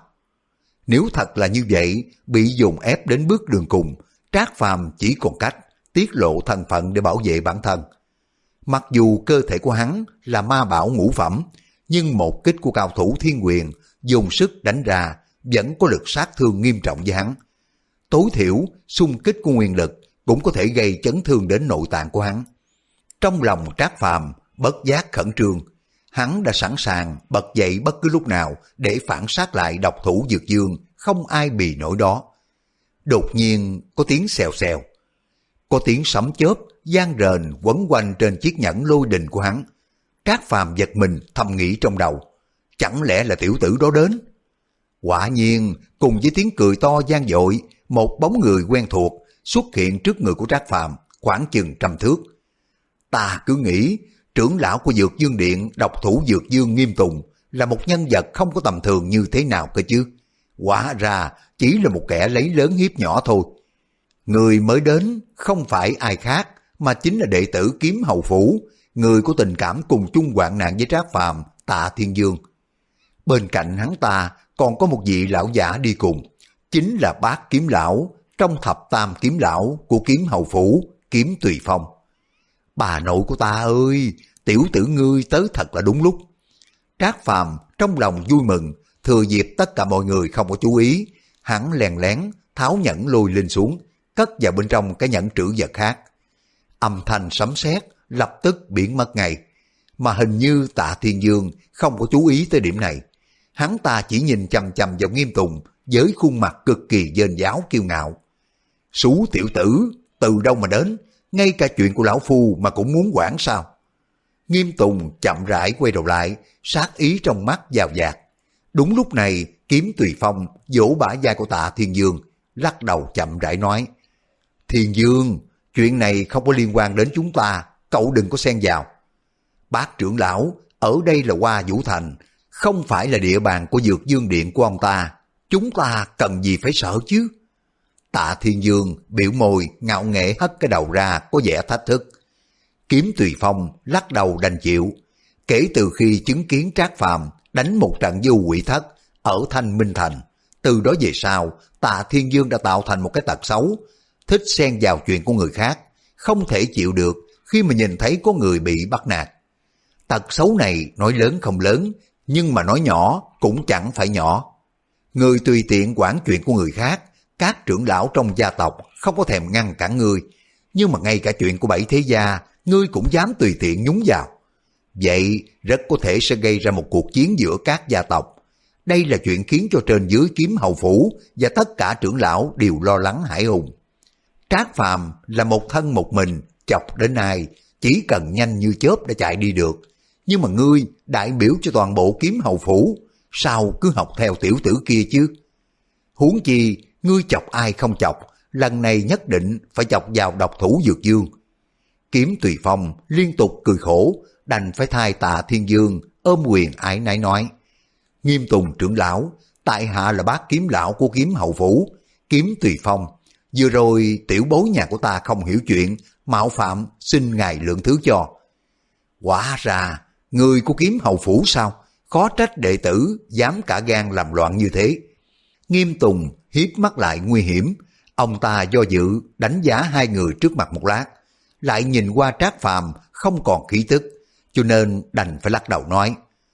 Nếu thật là như vậy, bị dồn ép đến bước đường cùng, Trác Phàm chỉ còn cách tiết lộ thân phận để bảo vệ bản thân. Mặc dù cơ thể của hắn là ma bảo ngũ phẩm, nhưng một kích của cao thủ thiên quyền dùng sức đánh ra vẫn có lực sát thương nghiêm trọng với hắn. Tối thiểu, xung kích của nguyên lực cũng có thể gây chấn thương đến nội tạng của hắn. Trong lòng Trác Phàm bất giác khẩn trương, hắn đã sẵn sàng bật dậy bất cứ lúc nào để phản sát lại độc thủ Dược Dương, không ai bì nổi đó. Đột nhiên có tiếng xèo xèo, có tiếng sấm chớp vang rền quấn quanh trên chiếc nhẫn lôi đình của hắn. Trác Phàm giật mình thầm nghĩ trong đầu, chẳng lẽ là tiểu tử đó đến? Quả nhiên, cùng với tiếng cười to vang dội, một bóng người quen thuộc xuất hiện trước người của Trác Phàm, khoảng chừng trăm thước. Ta cứ nghĩ trưởng lão của Dược Dương Điện, độc thủ Dược Dương Nghiêm Tùng là một nhân vật không có tầm thường như thế nào cơ chứ. Hóa ra chỉ là một kẻ lấy lớn hiếp nhỏ thôi. Người mới đến không phải ai khác mà chính là đệ tử Kiếm Hầu Phủ, người có tình cảm cùng chung hoạn nạn với Trác Phàm, Tạ Thiên Dương. Bên cạnh hắn ta còn có một vị lão giả đi cùng, chính là Bát Kiếm Lão trong thập tam kiếm lão của Kiếm Hầu Phủ, Kiếm Tùy Phong. Bà nội của ta ơi, tiểu tử ngươi tới thật là đúng lúc. Trác Phàm trong lòng vui mừng, thừa dịp tất cả mọi người không có chú ý, hắn lèn lén tháo nhẫn lôi lên xuống, cất vào bên trong cái nhẫn trữ vật khác. Âm thanh sấm sét lập tức biến mất ngay, mà hình như Tạ Thiên Dương không có chú ý tới điểm này. Hắn ta chỉ nhìn chằm chằm vào Nghiêm Tùng với khuôn mặt cực kỳ dên dáo kiêu ngạo. Sú tiểu tử, từ đâu mà đến, ngay cả chuyện của lão phu mà cũng muốn quản sao? Nghiêm Tùng chậm rãi quay đầu lại, sát ý trong mắt dào dạt. Đúng lúc này, Kiếm Tùy Phong vỗ bả vai của Tạ Thiên Dương, lắc đầu chậm rãi nói, Thiên Dương, chuyện này không có liên quan đến chúng ta, cậu đừng có xen vào. Bác trưởng lão, ở đây là Hoa Vũ Thành, không phải là địa bàn của Dược Dương Điện của ông ta, chúng ta cần gì phải sợ chứ? Tạ Thiên Dương biểu môi ngạo nghễ hất cái đầu ra có vẻ thách thức. Kiếm Tùy Phong lắc đầu đành chịu. Kể từ khi chứng kiến Trác Phàm đánh một trận vô quỷ thất ở Thanh Minh Thành, từ đó về sau Tạ Thiên Dương đã tạo thành một cái tật xấu, thích xen vào chuyện của người khác, không thể chịu được khi mà nhìn thấy có người bị bắt nạt. Tật xấu này nói lớn không lớn, nhưng mà nói nhỏ cũng chẳng phải nhỏ. Người tùy tiện quản chuyện của người khác, các trưởng lão trong gia tộc không có thèm ngăn cản ngươi, nhưng mà ngay cả chuyện của bảy thế gia, ngươi cũng dám tùy tiện nhúng vào. Vậy rất có thể sẽ gây ra một cuộc chiến giữa các gia tộc. Đây là chuyện khiến cho trên dưới Kiếm Hầu Phủ và tất cả trưởng lão đều lo lắng hãi hùng. Trác Phàm là một thân một mình, chọc đến ai, chỉ cần nhanh như chớp đã chạy đi được. Nhưng mà ngươi đại biểu cho toàn bộ Kiếm Hầu Phủ, sao cứ học theo tiểu tử kia chứ? Huống chi, ngươi chọc ai không chọc, lần này nhất định phải chọc vào độc thủ Dược Dương. Kiếm Tùy Phong liên tục cười khổ, đành phải thay Tạ Thiên Dương ôm quyền ái nái nói: Nghiêm Tùng trưởng lão, tại hạ là bác kiếm lão của Kiếm Hậu Phủ, Kiếm Tùy Phong. Vừa rồi tiểu bối nhà của ta không hiểu chuyện, mạo phạm, xin ngài lượng thứ cho. Quả ra, người của Kiếm Hậu Phủ sao? Khó trách đệ tử dám cả gan làm loạn như thế. Nghiêm Tùng hiếp mắt lại nguy hiểm, ông ta do dự đánh giá hai người trước mặt một lát, lại nhìn qua Trác Phàm không còn khí tức, cho nên đành phải lắc đầu nói: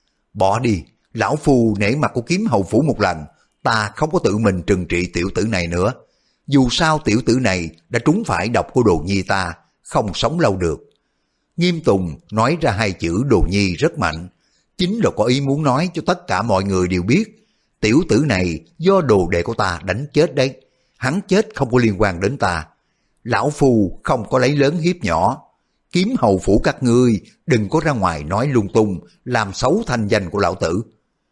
Bỏ đi, lão phu nể mặt của Kiếm Hậu Phủ một lần, ta không có tự mình trừng trị tiểu tử này nữa. Dù sao tiểu tử này đã trúng phải độc của Đồ Nhi ta, không sống lâu được. Nghiêm Tùng nói ra hai chữ Đồ Nhi rất mạnh, chính là có ý muốn nói cho tất cả mọi người đều biết, tiểu tử này do đồ đệ của ta đánh chết đấy, hắn chết không có liên quan đến ta. Lão phu không có lấy lớn hiếp nhỏ, Kiếm Hầu Phủ các ngươi đừng có ra ngoài nói lung tung, làm xấu thanh danh của lão tử.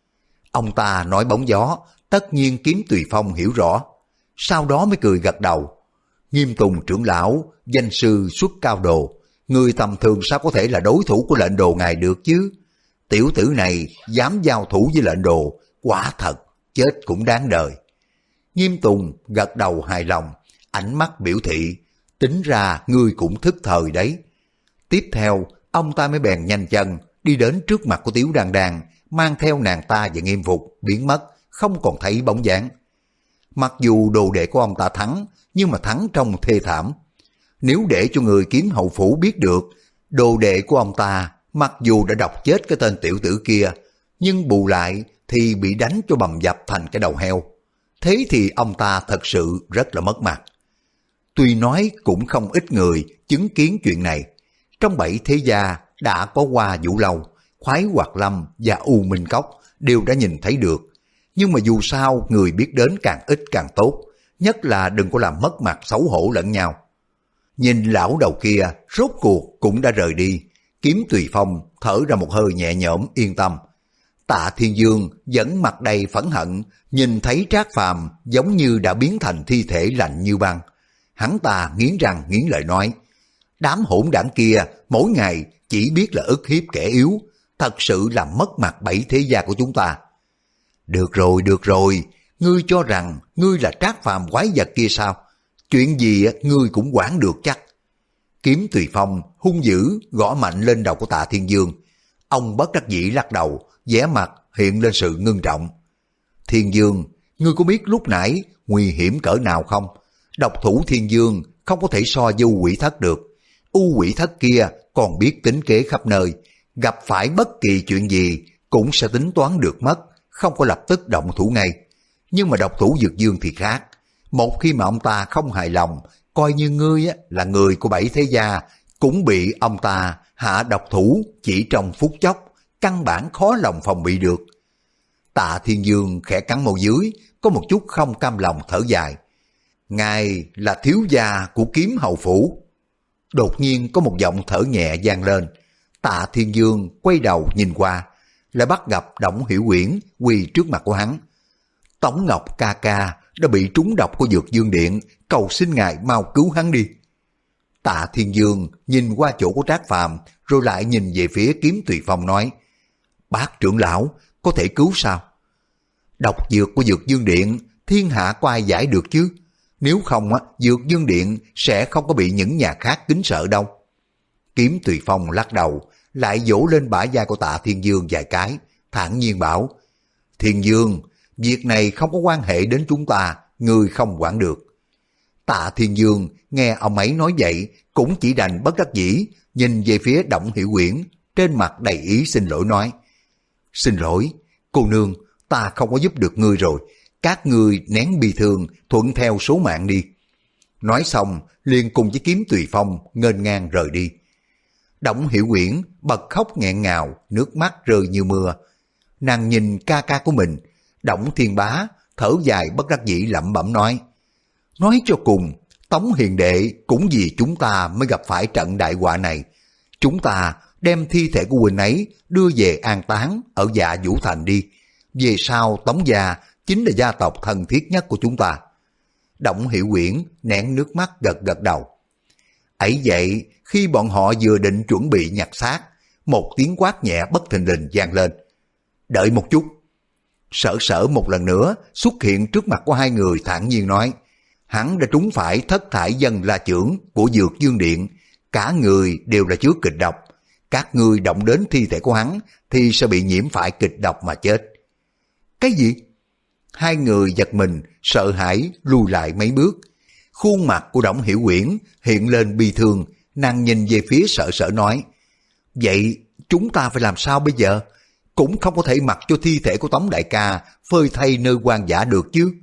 Ông ta nói bóng gió, tất nhiên Kiếm Tùy Phong hiểu rõ, sau đó mới cười gật đầu. Nghiêm Tùng trưởng lão, danh sư xuất cao đồ, người tầm thường sao có thể là đối thủ của lệnh đồ ngài được chứ? Tiểu tử này dám giao thủ với lệnh đồ, quả thật, chết cũng đáng đời. Nghiêm Tùng gật đầu hài lòng, ánh mắt biểu thị, tính ra ngươi cũng thức thời đấy. Tiếp theo, ông ta mới bèn nhanh chân, đi đến trước mặt của Tiếu Đan Đan, mang theo nàng ta và Nghiêm Phục, biến mất, không còn thấy bóng dáng. Mặc dù đồ đệ của ông ta thắng, nhưng mà thắng trong thê thảm. Nếu để cho người Kiếm Hậu Phủ biết được, đồ đệ của ông ta mặc dù đã độc chết cái tên tiểu tử kia, nhưng bù lại thì bị đánh cho bầm dập thành cái đầu heo. Thế thì ông ta thật sự rất là mất mặt. Tuy nói cũng không ít người chứng kiến chuyện này. Trong bảy thế gia đã có qua Vũ Lâu, Khoái Hoạt Lâm và U Minh Cốc đều đã nhìn thấy được. Nhưng mà dù sao người biết đến càng ít càng tốt, nhất là đừng có làm mất mặt xấu hổ lẫn nhau. Nhìn lão đầu kia rốt cuộc cũng đã rời đi, Kiếm Tùy Phong thở ra một hơi nhẹ nhõm yên tâm. Tạ Thiên Dương vẫn mặt đầy phẫn hận, nhìn thấy Trác Phàm giống như đã biến thành thi thể lạnh như băng. Hắn ta nghiến răng nghiến lợi nói: Đám hỗn đảng kia mỗi ngày chỉ biết là ức hiếp kẻ yếu, thật sự làm mất mặt bảy thế gia của chúng ta. Được rồi, được rồi, ngươi cho rằng ngươi là Trác Phàm quái vật kia sao? Chuyện gì ngươi cũng quản được chắc. Kiếm Tùy Phong hung dữ gõ mạnh lên đầu của Tạ Thiên Dương. Ông bất đắc dĩ lắc đầu, vẻ mặt hiện lên sự ngưng trọng. Thiên Dương, ngươi có biết lúc nãy nguy hiểm cỡ nào không? Độc thủ Thiên Dương không có thể so với U Quỷ Thất được. U Quỷ Thất kia còn biết tính kế khắp nơi, gặp phải bất kỳ chuyện gì cũng sẽ tính toán được mất, không có lập tức động thủ ngay. Nhưng mà độc thủ Dược Dương thì khác. Một khi mà ông ta không hài lòng, coi như ngươi là người của bảy thế gia, cũng bị ông ta hạ độc thủ chỉ trong phút chốc, căn bản khó lòng phòng bị được. Tạ Thiên Dương khẽ cắn môi dưới, có một chút không cam lòng thở dài. Ngài là thiếu gia của Kiếm Hậu Phủ. Đột nhiên có một giọng thở nhẹ vang lên. Tạ Thiên Dương quay đầu nhìn qua, lại bắt gặp Đổng Hiểu Uyển quỳ trước mặt của hắn. Tống Ngọc ca ca đã bị trúng độc của Dược Dương Điện, cầu xin ngài mau cứu hắn đi. Tạ Thiên Dương nhìn qua chỗ của Trác Phàm, rồi lại nhìn về phía Kiếm Tùy Phong nói: Bác trưởng lão, có thể cứu sao? Độc dược của Dược Dương Điện, thiên hạ có ai giải được chứ? Nếu không á, Dược Dương Điện sẽ không có bị những nhà khác kính sợ đâu. Kiếm Tùy Phong lắc đầu, lại vỗ lên bả vai của Tạ Thiên Dương vài cái, thản nhiên bảo: Thiên Dương, việc này không có quan hệ đến chúng ta, ngươi không quản được. Tạ Thiên Dương nghe ông ấy nói vậy, cũng chỉ đành bất đắc dĩ, nhìn về phía Đổng Hiểu Uyển, trên mặt đầy ý xin lỗi nói: Xin lỗi, cô nương, ta không có giúp được ngươi rồi, các ngươi nén bi thương, thuận theo số mạng đi. Nói xong, liền cùng với Kiếm Tùy Phong nghênh ngang rời đi. Đổng Hiểu Uyển bật khóc nghẹn ngào, nước mắt rơi như mưa. Nàng nhìn ca ca của mình, Đổng Thiên Bá thở dài bất đắc dĩ lẩm bẩm nói: Nói cho cùng, Tống hiền đệ cũng vì chúng ta mới gặp phải trận đại họa này. Chúng ta đem thi thể của huynh ấy đưa về an táng ở Dạ Vũ Thành đi. Về sau Tống gia chính là gia tộc thân thiết nhất của chúng ta. Đổng Hiểu Quyển nén nước mắt gật gật đầu. Ấy vậy, khi bọn họ vừa định chuẩn bị nhặt xác, một tiếng quát nhẹ bất thình lình vang lên. Đợi một chút. Sở Sở một lần nữa xuất hiện trước mặt của hai người thản nhiên nói, hắn đã trúng phải thất thải dân la chưởng của Dược Dương Điện, cả người đều là chứa kịch độc. Các ngươi động đến thi thể của hắn thì sẽ bị nhiễm phải kịch độc mà chết. Cái gì? Hai người giật mình, sợ hãi lùi lại mấy bước. Khuôn mặt của Đổng Hiểu Quyển hiện lên bi thương, nàng nhìn về phía Sở Sở nói, vậy chúng ta phải làm sao bây giờ? Cũng không có thể mặc cho thi thể của Tống đại ca phơi thay nơi hoang dã được chứ.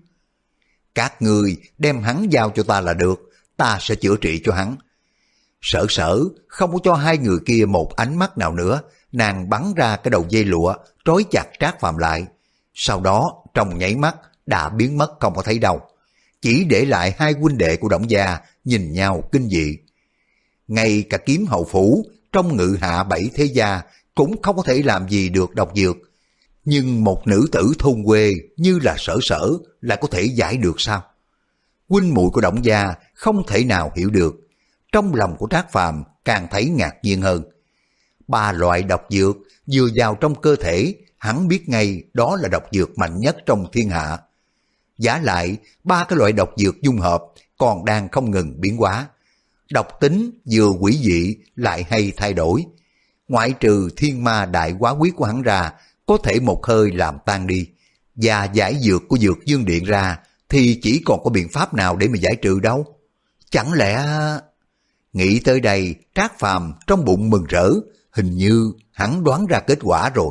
Các người đem hắn giao cho ta là được, ta sẽ chữa trị cho hắn. Sở Sở không có cho hai người kia một ánh mắt nào nữa, nàng bắn ra cái đầu dây lụa trói chặt Trác Phàm lại. Sau đó trong nháy mắt đã biến mất không có thấy đâu, chỉ để lại hai huynh đệ của Đổng gia nhìn nhau kinh dị. Ngay cả Kiếm Hầu phủ trong Ngự Hạ bảy thế gia cũng không có thể làm gì được độc dược, nhưng một nữ tử thôn quê như là Sở Sở lại có thể giải được sao? Huynh muội của Đổng gia không thể nào hiểu được. Trong lòng của Trác Phàm càng thấy ngạc nhiên hơn. Ba loại độc dược vừa vào trong cơ thể, hắn biết ngay đó là độc dược mạnh nhất trong thiên hạ. Giả lại, ba cái loại độc dược dung hợp còn đang không ngừng biến hóa. Độc tính vừa quỷ dị lại hay thay đổi. Ngoại trừ thiên ma đại quá quyết của hắn ra, có thể một hơi làm tan đi. Và giải dược của Dược Dương Điện ra, thì chỉ còn có biện pháp nào để mà giải trừ đâu. Chẳng lẽ... Nghĩ tới đây, Trác Phàm trong bụng mừng rỡ, hình như hắn đoán ra kết quả rồi.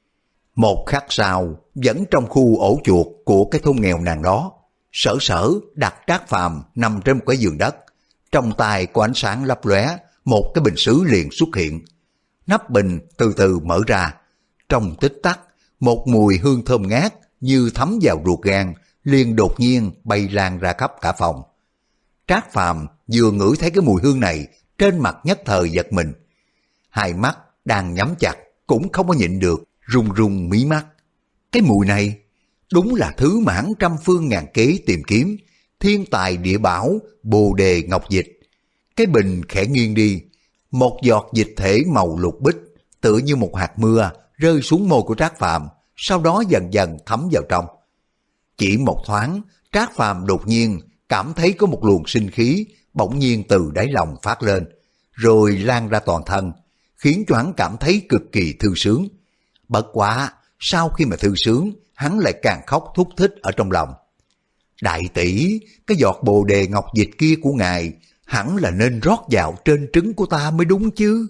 Một khắc sau, vẫn trong khu ổ chuột của cái thôn nghèo nàn đó, Sở Sở đặt Trác Phàm nằm trên một cái giường đất. Trong tay có ánh sáng lấp lóe, một cái bình sứ liền xuất hiện. Nắp bình từ từ mở ra. Trong tích tắc, một mùi hương thơm ngát như thấm vào ruột gan, liền đột nhiên bay lan ra khắp cả phòng. Trác Phàm vừa ngửi thấy cái mùi hương này, trên mặt nhất thời giật mình. Hai mắt đang nhắm chặt cũng không có nhịn được, run run mí mắt. Cái mùi này đúng là thứ mà hắn trăm phương ngàn kế tìm kiếm, thiên tài địa bảo Bồ Đề Ngọc Dịch. Cái bình khẽ nghiêng đi, một giọt dịch thể màu lục bích tựa như một hạt mưa rơi xuống môi của Trác Phàm, sau đó dần dần thấm vào trong. Chỉ một thoáng, Trác Phàm đột nhiên cảm thấy có một luồng sinh khí bỗng nhiên từ đáy lòng phát lên, rồi lan ra toàn thân, khiến cho hắn cảm thấy cực kỳ thư sướng. Bất quá, sau khi mà thư sướng, hắn lại càng khóc thúc thích ở trong lòng. Đại tỷ, cái giọt Bồ Đề Ngọc Dịch kia của ngài hẳn là nên rót vào trên trứng của ta mới đúng chứ.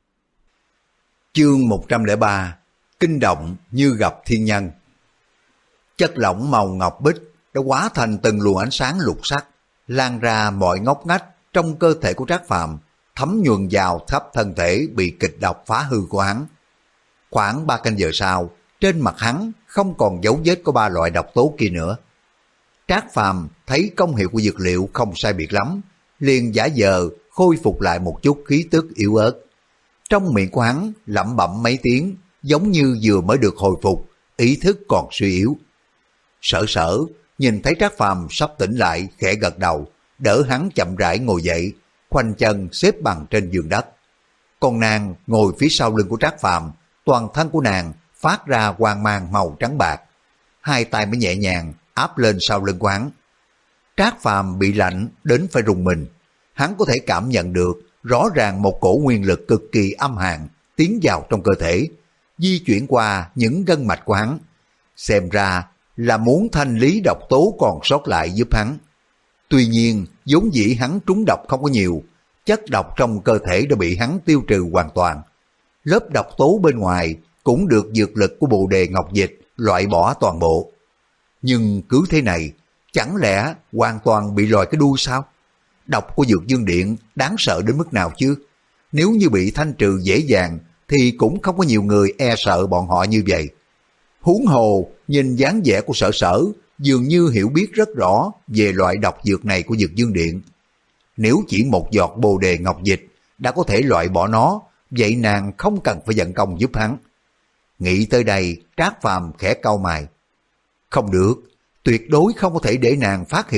Chương một trăm lẻ ba, kinh động như gặp thiên nhân. Chất lỏng màu ngọc bích đã hóa thành từng luồng ánh sáng lục sắc, lan ra mọi ngóc ngách trong cơ thể của Trác Phàm, thấm nhuần vào khắp thân thể bị kịch độc phá hư của hắn. Khoảng ba canh giờ sau, trên mặt hắn không còn dấu vết của ba loại độc tố kia nữa. Trác Phàm thấy công hiệu của dược liệu không sai biệt lắm, liền giả vờ khôi phục lại một chút khí tức yếu ớt. Trong miệng của hắn lẩm bẩm mấy tiếng, giống như vừa mới được hồi phục, ý thức còn suy yếu. Sở Sở nhìn thấy Trác Phàm sắp tỉnh lại, khẽ gật đầu, đỡ hắn chậm rãi ngồi dậy, khoanh chân xếp bằng trên giường đất. Còn nàng ngồi phía sau lưng của Trác Phàm, toàn thân của nàng phát ra quang mang màu trắng bạc, hai tay mới nhẹ nhàng áp lên sau lưng của hắn. Trác Phàm bị lạnh đến phải rùng mình, hắn có thể cảm nhận được rõ ràng một cổ nguyên lực cực kỳ âm hàn tiến vào trong cơ thể, di chuyển qua những gân mạch của hắn, xem ra là muốn thanh lý độc tố còn sót lại giúp hắn. Tuy nhiên, vốn dĩ hắn trúng độc không có nhiều, chất độc trong cơ thể đã bị hắn tiêu trừ hoàn toàn. Lớp độc tố bên ngoài cũng được dược lực của Bồ Đề Ngọc Dịch loại bỏ toàn bộ. Nhưng cứ thế này, chẳng lẽ hoàn toàn bị lòi cái đuôi sao? Độc của Dược Dương Điện đáng sợ đến mức nào chứ? Nếu như bị thanh trừ dễ dàng thì cũng không có nhiều người e sợ bọn họ như vậy. Huống hồ, nhìn dáng vẻ của Sở Sở dường như hiểu biết rất rõ về loại độc dược này của Dược Dương Điện. Nếu chỉ một giọt Bồ Đề Ngọc Dịch đã có thể loại bỏ nó, vậy nàng không cần phải vận công giúp hắn. Nghĩ tới đây, Trác Phàm khẽ cau mày. Không được, tuyệt đối không có thể để nàng phát hiện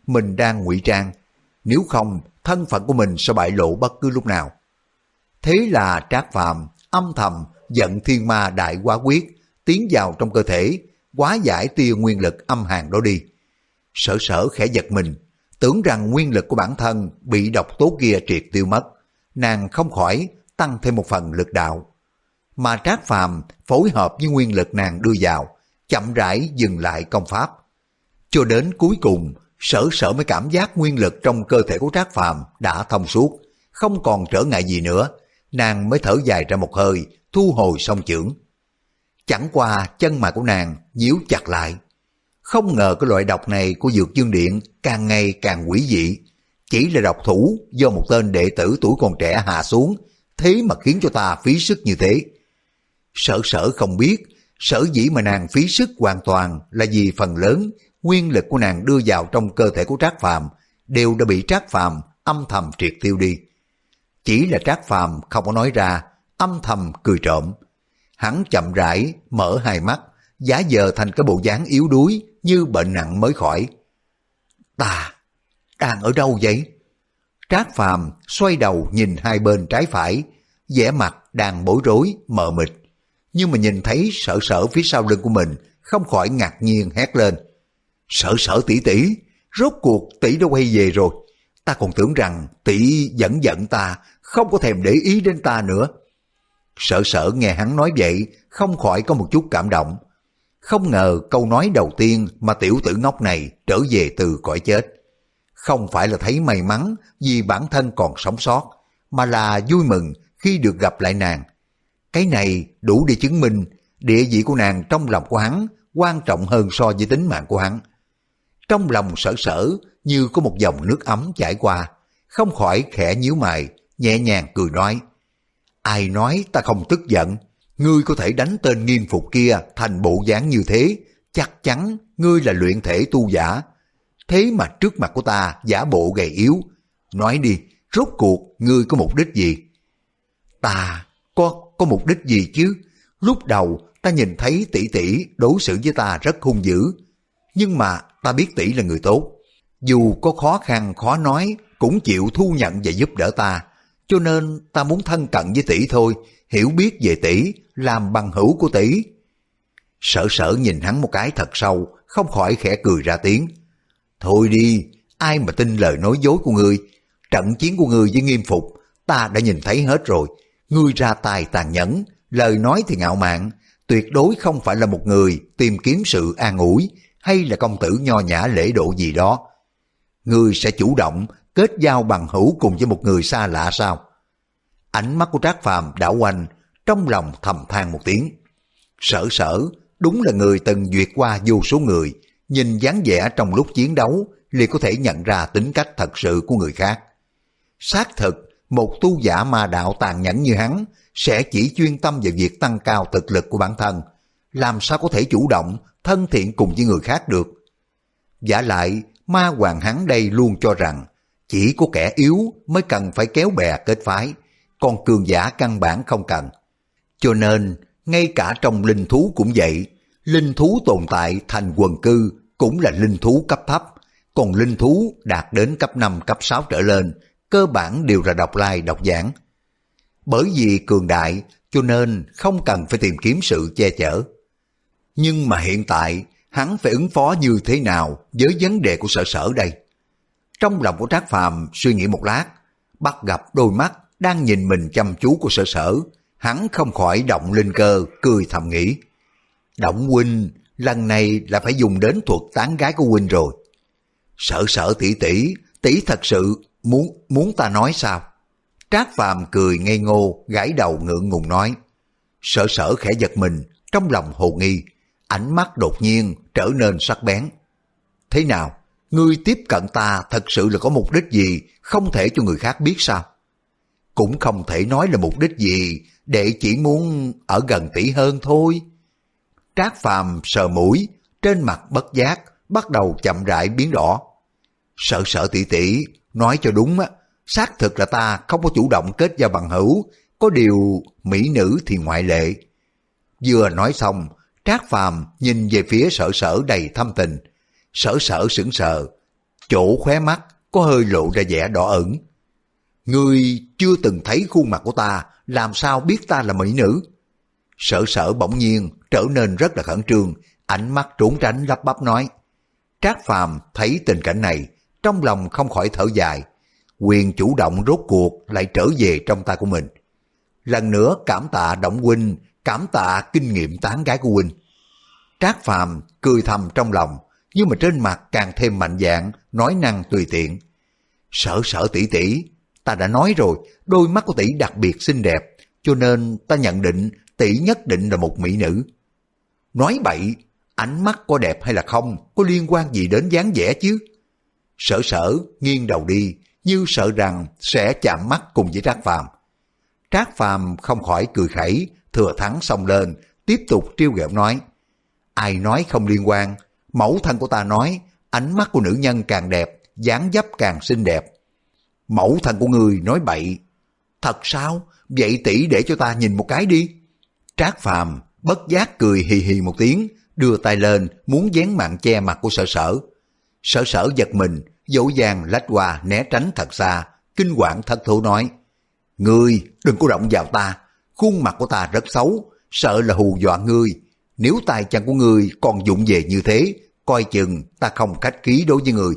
mình đang ngụy trang, nếu không thân phận của mình sẽ bại lộ bất cứ lúc nào. Thế là Trác Phàm âm thầm giận thiên ma đại quá quyết, tiến vào trong cơ thể, hóa giải tia nguyên lực âm hàn đó đi. Sở Sở khẽ giật mình, tưởng rằng nguyên lực của bản thân bị độc tố kia triệt tiêu mất, nàng không khỏi tăng thêm một phần lực đạo. Mà Trác Phàm phối hợp với nguyên lực nàng đưa vào, chậm rãi dừng lại công pháp. Cho đến cuối cùng, Sở Sở mới cảm giác nguyên lực trong cơ thể của Trác Phàm đã thông suốt, không còn trở ngại gì nữa, nàng mới thở dài ra một hơi, thu hồi song chưởng. Chẳng qua chân mày của nàng nhíu chặt lại. Không ngờ cái loại độc này của Dược Dương Điện càng ngày càng quỷ dị, chỉ là độc thủ do một tên đệ tử tuổi còn trẻ hạ xuống, thế mà khiến cho ta phí sức như thế. Sở Sở không biết, sở dĩ mà nàng phí sức hoàn toàn là vì phần lớn nguyên lực của nàng đưa vào trong cơ thể của Trác Phàm đều đã bị Trác Phàm âm thầm triệt tiêu đi. Chỉ là Trác Phàm không có nói ra, âm thầm cười trộm. Hắn chậm rãi mở hai mắt, giả vờ thành cái bộ dáng yếu đuối như bệnh nặng mới khỏi. Ta đang ở đâu vậy? Trác Phàm xoay đầu nhìn hai bên trái phải, vẻ mặt đang bối rối mờ mịt, nhưng mà nhìn thấy Sở Sở phía sau lưng của mình, không khỏi ngạc nhiên hét lên. Sở Sở tỷ tỷ, rốt cuộc tỷ đã quay về rồi. Ta còn tưởng rằng tỷ vẫn giận ta, không có thèm để ý đến ta nữa. Sở Sở nghe hắn nói vậy, không khỏi có một chút cảm động. Không ngờ câu nói đầu tiên mà tiểu tử ngốc này trở về từ cõi chết. Không phải là thấy may mắn vì bản thân còn sống sót, mà là vui mừng khi được gặp lại nàng. Cái này đủ để chứng minh địa vị của nàng trong lòng của hắn quan trọng hơn so với tính mạng của hắn. Trong lòng Sở Sở như có một dòng nước ấm chảy qua, không khỏi khẽ nhíu mày, nhẹ nhàng cười nói. Ai nói ta không tức giận, ngươi có thể đánh tên Nghiêm Phục kia thành bộ dáng như thế, chắc chắn ngươi là luyện thể tu giả. Thế mà trước mặt của ta giả bộ gầy yếu, nói đi, rốt cuộc ngươi có mục đích gì? Ta có có mục đích gì chứ? Lúc đầu ta nhìn thấy tỷ tỷ đối xử với ta rất hung dữ, nhưng mà ta biết tỷ là người tốt, dù có khó khăn khó nói cũng chịu thu nhận và giúp đỡ ta, cho nên ta muốn thân cận với tỷ thôi, hiểu biết về tỷ, làm bằng hữu của tỷ. Sở Sở nhìn hắn một cái thật sâu, không khỏi khẽ cười ra tiếng. Thôi đi, ai mà tin lời nói dối của ngươi? Trận chiến của ngươi với Nghiêm Phục ta đã nhìn thấy hết rồi. Ngươi ra tay tàn nhẫn, lời nói thì ngạo mạn, tuyệt đối không phải là một người tìm kiếm sự an ủi hay là công tử nho nhã lễ độ gì đó. Ngươi sẽ chủ động kết giao bằng hữu cùng với một người xa lạ sao? Ánh mắt của Trác Phàm đảo quanh, trong lòng thầm than một tiếng. Sở Sở đúng là người từng duyệt qua vô số người, nhìn dáng vẻ trong lúc chiến đấu liền có thể nhận ra tính cách thật sự của người khác. Xác thực, một tu giả ma đạo tàn nhẫn như hắn sẽ chỉ chuyên tâm vào việc tăng cao thực lực của bản thân, làm sao có thể chủ động thân thiện cùng với người khác được. Vả lại, ma hoàng hắn đây luôn cho rằng chỉ có kẻ yếu mới cần phải kéo bè kết phái, còn cường giả căn bản không cần. Cho nên, ngay cả trong linh thú cũng vậy, linh thú tồn tại thành quần cư cũng là linh thú cấp thấp, còn linh thú đạt đến cấp năm, cấp sáu trở lên, cơ bản đều là độc lai độc giảng. Bởi vì cường đại, cho nên không cần phải tìm kiếm sự che chở. Nhưng mà hiện tại, hắn phải ứng phó như thế nào với vấn đề của Sở Sở đây? Trong lòng của Trác Phàm suy nghĩ một lát, bắt gặp đôi mắt đang nhìn mình chăm chú của Sở Sở, hắn không khỏi động linh cơ, cười thầm nghĩ. Động huynh, lần này là phải dùng đến thuật tán gái của huynh rồi. Sở Sở tỷ tỷ, tỷ thật sự muốn muốn ta nói sao? Trác Phàm cười ngây ngô, gãi đầu ngượng ngùng nói. Sở Sở khẽ giật mình, trong lòng hồ nghi, ánh mắt đột nhiên trở nên sắc bén. Thế nào? Ngươi tiếp cận ta thật sự là có mục đích gì, không thể cho người khác biết sao? Cũng không thể nói là mục đích gì, để chỉ muốn ở gần tỷ hơn thôi. Trác Phàm sờ mũi, trên mặt bất giác, bắt đầu chậm rãi biến đỏ. Sở Sở tỷ tỷ, nói cho đúng á, xác thực là ta không có chủ động kết giao bằng hữu, có điều mỹ nữ thì ngoại lệ. Vừa nói xong, Trác Phàm nhìn về phía Sở Sở đầy thâm tình. Sở Sở sững sờ, chỗ khóe mắt có hơi lộ ra vẻ đỏ ửng. Ngươi chưa từng thấy khuôn mặt của ta, làm sao biết ta là mỹ nữ? Sở Sở bỗng nhiên trở nên rất là khẩn trương, ánh mắt trốn tránh lắp bắp nói. Trác Phàm thấy tình cảnh này, trong lòng không khỏi thở dài. Quyền chủ động rốt cuộc lại trở về trong tay của mình. Lần nữa cảm tạ Động huynh, cảm tạ kinh nghiệm tán gái của huynh. Trác Phàm cười thầm trong lòng, nhưng mà trên mặt càng thêm mạnh dạn, nói năng tùy tiện. Sở Sở tỷ tỷ, ta đã nói rồi, đôi mắt của tỷ đặc biệt xinh đẹp, cho nên ta nhận định tỷ nhất định là một mỹ nữ. Nói bậy, ánh mắt có đẹp hay là không, có liên quan gì đến dáng vẻ chứ? Sở Sở nghiêng đầu đi, như sợ rằng sẽ chạm mắt cùng với Trác Phàm. Trác Phàm không khỏi cười khẩy, thừa thắng xông lên, tiếp tục trêu ghẹo nói. Ai nói không liên quan, mẫu thân của ta nói, ánh mắt của nữ nhân càng đẹp, dáng dấp càng xinh đẹp. Mẫu thân của ngươi nói bậy. Thật sao? Vậy tỷ để cho ta nhìn một cái đi. Trác Phàm bất giác cười hì hì một tiếng, đưa tay lên muốn vén màn che mặt của Sở Sở. Sở Sở giật mình, dỗ dàng lách qua né tránh thật xa, kinh hoàng thất thố nói. Ngươi đừng có động vào ta, khuôn mặt của ta rất xấu, sợ là hù dọa ngươi. Nếu tay chân của ngươi còn dụng về như thế, coi chừng ta không khách khí đối với ngươi.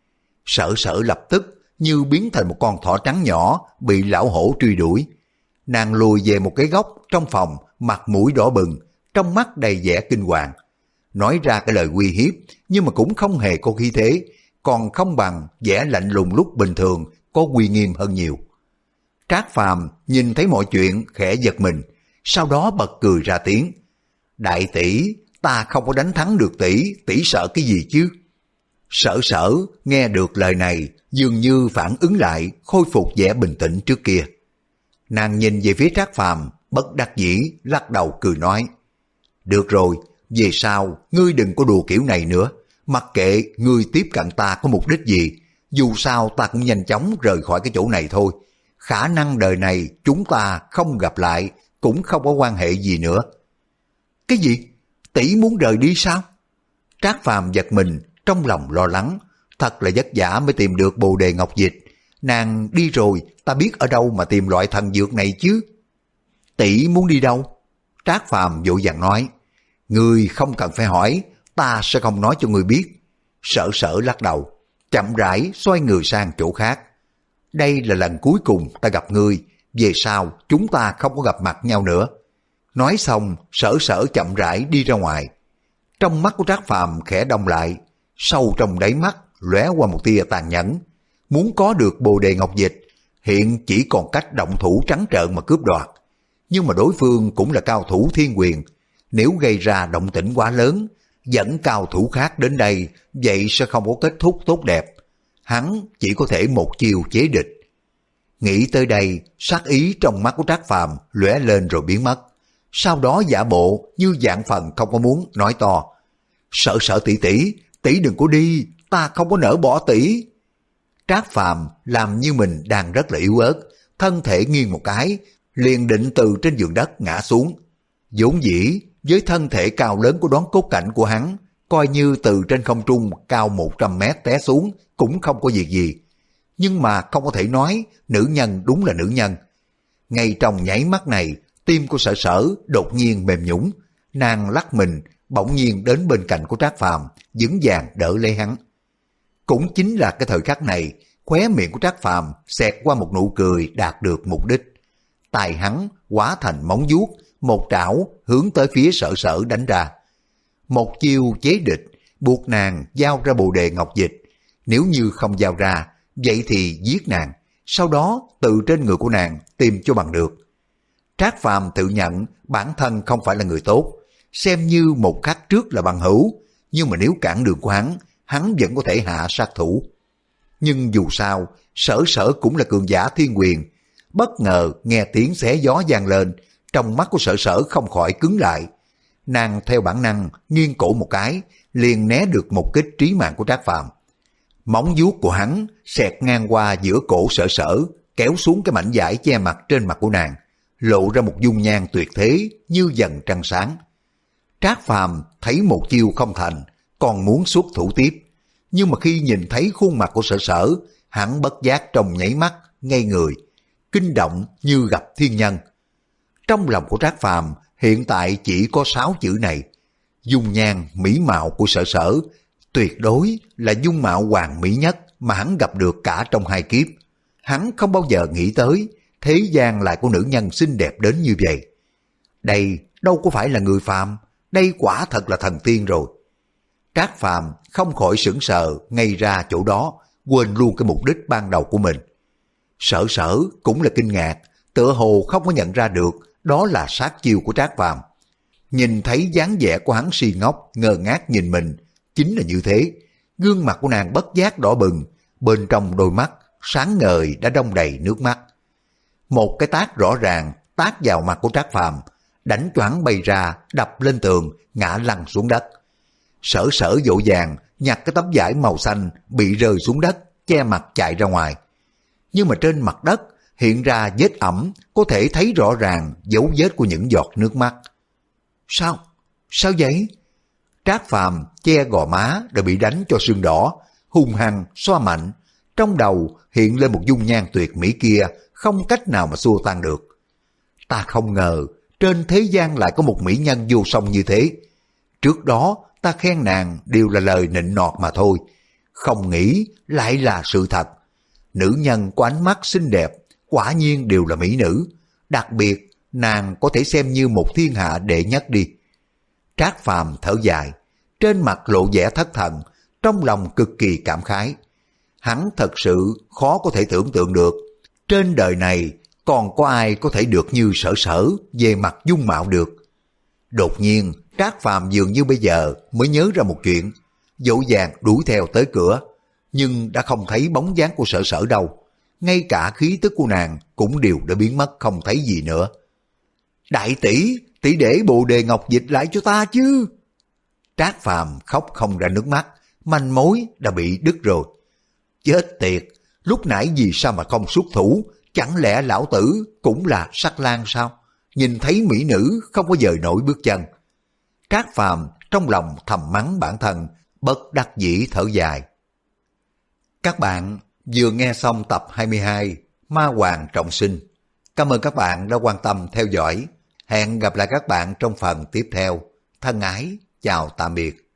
Sở Sở lập tức như biến thành một con thỏ trắng nhỏ bị lão hổ truy đuổi. Nàng lùi về một cái góc trong phòng, mặt mũi đỏ bừng, trong mắt đầy vẻ kinh hoàng. Nói ra cái lời uy hiếp, nhưng mà cũng không hề có khí thế, còn không bằng vẻ lạnh lùng lúc bình thường, có uy nghiêm hơn nhiều. Trác Phàm nhìn thấy mọi chuyện khẽ giật mình, sau đó bật cười ra tiếng. Đại tỷ, ta không có đánh thắng được tỷ, tỷ sợ cái gì chứ? Sở Sở nghe được lời này, dường như phản ứng lại, khôi phục vẻ bình tĩnh trước kia. Nàng nhìn về phía Trác Phàm, bất đắc dĩ lắc đầu cười nói. Được rồi, về sau ngươi đừng có đùa kiểu này nữa, mặc kệ ngươi tiếp cận ta có mục đích gì, dù sao ta cũng nhanh chóng rời khỏi cái chỗ này thôi. Khả năng đời này chúng ta không gặp lại, cũng không có quan hệ gì nữa. Cái gì? Tỷ muốn rời đi sao? Trác Phàm giật mình, trong lòng lo lắng, thật là vất vả mới tìm được Bồ Đề Ngọc Dịch. Nàng đi rồi, ta biết ở đâu mà tìm loại thần dược này chứ? Tỷ muốn đi đâu? Trác Phàm vội vàng nói. Ngươi không cần phải hỏi, ta sẽ không nói cho ngươi biết. Sở Sở lắc đầu, chậm rãi xoay người sang chỗ khác. Đây là lần cuối cùng ta gặp ngươi, về sau chúng ta không có gặp mặt nhau nữa. Nói xong, Sở Sở chậm rãi đi ra ngoài. Trong mắt của Trác Phàm khẽ đông lại, sâu trong đáy mắt lóe qua một tia tàn nhẫn. Muốn có được Bồ Đề Ngọc Dịch, hiện chỉ còn cách động thủ trắng trợn mà cướp đoạt. Nhưng mà đối phương cũng là cao thủ thiên quyền, nếu gây ra động tĩnh quá lớn, dẫn cao thủ khác đến đây, vậy sẽ không có kết thúc tốt đẹp. Hắn chỉ có thể một chiều chế địch. Nghĩ tới đây, sát ý trong mắt của Trác Phàm lóe lên rồi biến mất. Sau đó giả bộ như dạng phần không có muốn nói to. Sở Sở tỷ tỷ, tỷ đừng có đi, ta không có nỡ bỏ tỷ. Trác Phàm làm như mình đang rất là yếu ớt, thân thể nghiêng một cái, liền định từ trên giường đất ngã xuống. Vốn dĩ với thân thể cao lớn của Đoán Cốt Cảnh của hắn, coi như từ trên không trung cao một trăm mét té xuống cũng không có việc gì. Nhưng mà không có thể nói nữ nhân đúng là nữ nhân. Ngay trong nháy mắt này, tim của Sở Sở đột nhiên mềm nhũn, nàng lắc mình bỗng nhiên đến bên cạnh của Trác Phàm, vững vàng đỡ lấy hắn. Cũng chính là cái thời khắc này, khóe miệng của Trác Phàm xẹt qua một nụ cười đạt được mục đích. Tài hắn hóa thành móng vuốt, một trảo hướng tới phía Sở Sở đánh ra. Một chiêu chế địch, buộc nàng giao ra Bồ Đề Ngọc Dịch. Nếu như không giao ra, vậy thì giết nàng, sau đó từ trên người của nàng tìm cho bằng được. Trác Phàm tự nhận bản thân không phải là người tốt, xem như một khắc trước là bằng hữu, nhưng mà nếu cản đường của hắn, hắn vẫn có thể hạ sát thủ. Nhưng dù sao, Sở Sở cũng là cường giả thiên quyền. Bất ngờ nghe tiếng xé gió vang lên, trong mắt của Sở Sở không khỏi cứng lại. Nàng theo bản năng nghiêng cổ một cái, liền né được một kích trí mạng của Trác Phàm. Móng vuốt của hắn xẹt ngang qua giữa cổ Sở Sở, kéo xuống cái mảnh vải che mặt trên mặt của nàng, lộ ra một dung nhan tuyệt thế như dần trăng sáng. Trác Phàm thấy một chiêu không thành, còn muốn xuất thủ tiếp. Nhưng mà khi nhìn thấy khuôn mặt của Sở Sở, hắn bất giác trong nháy mắt, ngây người, kinh động như gặp thiên nhân. Trong lòng của Trác Phàm hiện tại chỉ có sáu chữ này: dung nhan mỹ mạo của Sở Sở tuyệt đối là dung mạo hoàn mỹ nhất mà hắn gặp được cả trong hai kiếp. Hắn không bao giờ nghĩ tới thế gian lại có nữ nhân xinh đẹp đến như vậy. Đây đâu có phải là người phàm, đây quả thật là thần tiên rồi. Trác Phàm không khỏi sững sờ ngay ra chỗ đó, quên luôn cái mục đích ban đầu của mình. Sở Sở cũng là kinh ngạc, tựa hồ không có nhận ra được đó là sát chiêu của Trác Phàm. Nhìn thấy dáng vẻ của hắn si ngốc, ngơ ngác nhìn mình, chính là như thế. Gương mặt của nàng bất giác đỏ bừng, bên trong đôi mắt sáng ngời đã đong đầy nước mắt. Một cái tát rõ ràng tát vào mặt của Trác Phàm, đánh cho hắn bay ra, đập lên tường, ngã lăn xuống đất. Sở Sở vội vàng nhặt cái tấm vải màu xanh bị rơi xuống đất, che mặt chạy ra ngoài. Nhưng mà trên mặt đất hiện ra vết ẩm, có thể thấy rõ ràng dấu vết của những giọt nước mắt. Sao? Sao vậy? Trác Phàm che gò má đã bị đánh cho sưng đỏ, hung hăng xoa mạnh, trong đầu hiện lên một dung nhan tuyệt mỹ kia, không cách nào mà xua tan được. Ta không ngờ trên thế gian lại có một mỹ nhân vô song như thế. Trước đó ta khen nàng đều là lời nịnh nọt mà thôi, không nghĩ lại là sự thật. Nữ nhân có ánh mắt xinh đẹp quả nhiên đều là mỹ nữ, đặc biệt nàng có thể xem như một thiên hạ đệ nhất đi. Trác Phàm thở dài, trên mặt lộ vẻ thất thần, trong lòng cực kỳ cảm khái. Hắn thật sự khó có thể tưởng tượng được, trên đời này còn có ai có thể được như Sở Sở về mặt dung mạo được. Đột nhiên Trác Phàm dường như bây giờ mới nhớ ra một chuyện, dỗ dàng đuổi theo tới cửa, nhưng đã không thấy bóng dáng của Sở Sở đâu, ngay cả khí tức của nàng cũng đều đã biến mất không thấy gì nữa. Đại tỷ, tỷ để Bồ Đề Ngọc dịch lại cho ta chứ. Trác Phàm khóc không ra nước mắt, manh mối đã bị đứt rồi. Chết tiệt, lúc nãy vì sao mà không xuất thủ, chẳng lẽ lão tử cũng là sắc lang sao? Nhìn thấy mỹ nữ không có dời nổi bước chân. Trác Phàm trong lòng thầm mắng bản thân, bất đắc dĩ thở dài. Các bạn vừa nghe xong tập hai mươi hai Ma Hoàng Trọng Sinh. Cảm ơn các bạn đã quan tâm theo dõi. Hẹn gặp lại các bạn trong phần tiếp theo. Thân ái, chào tạm biệt.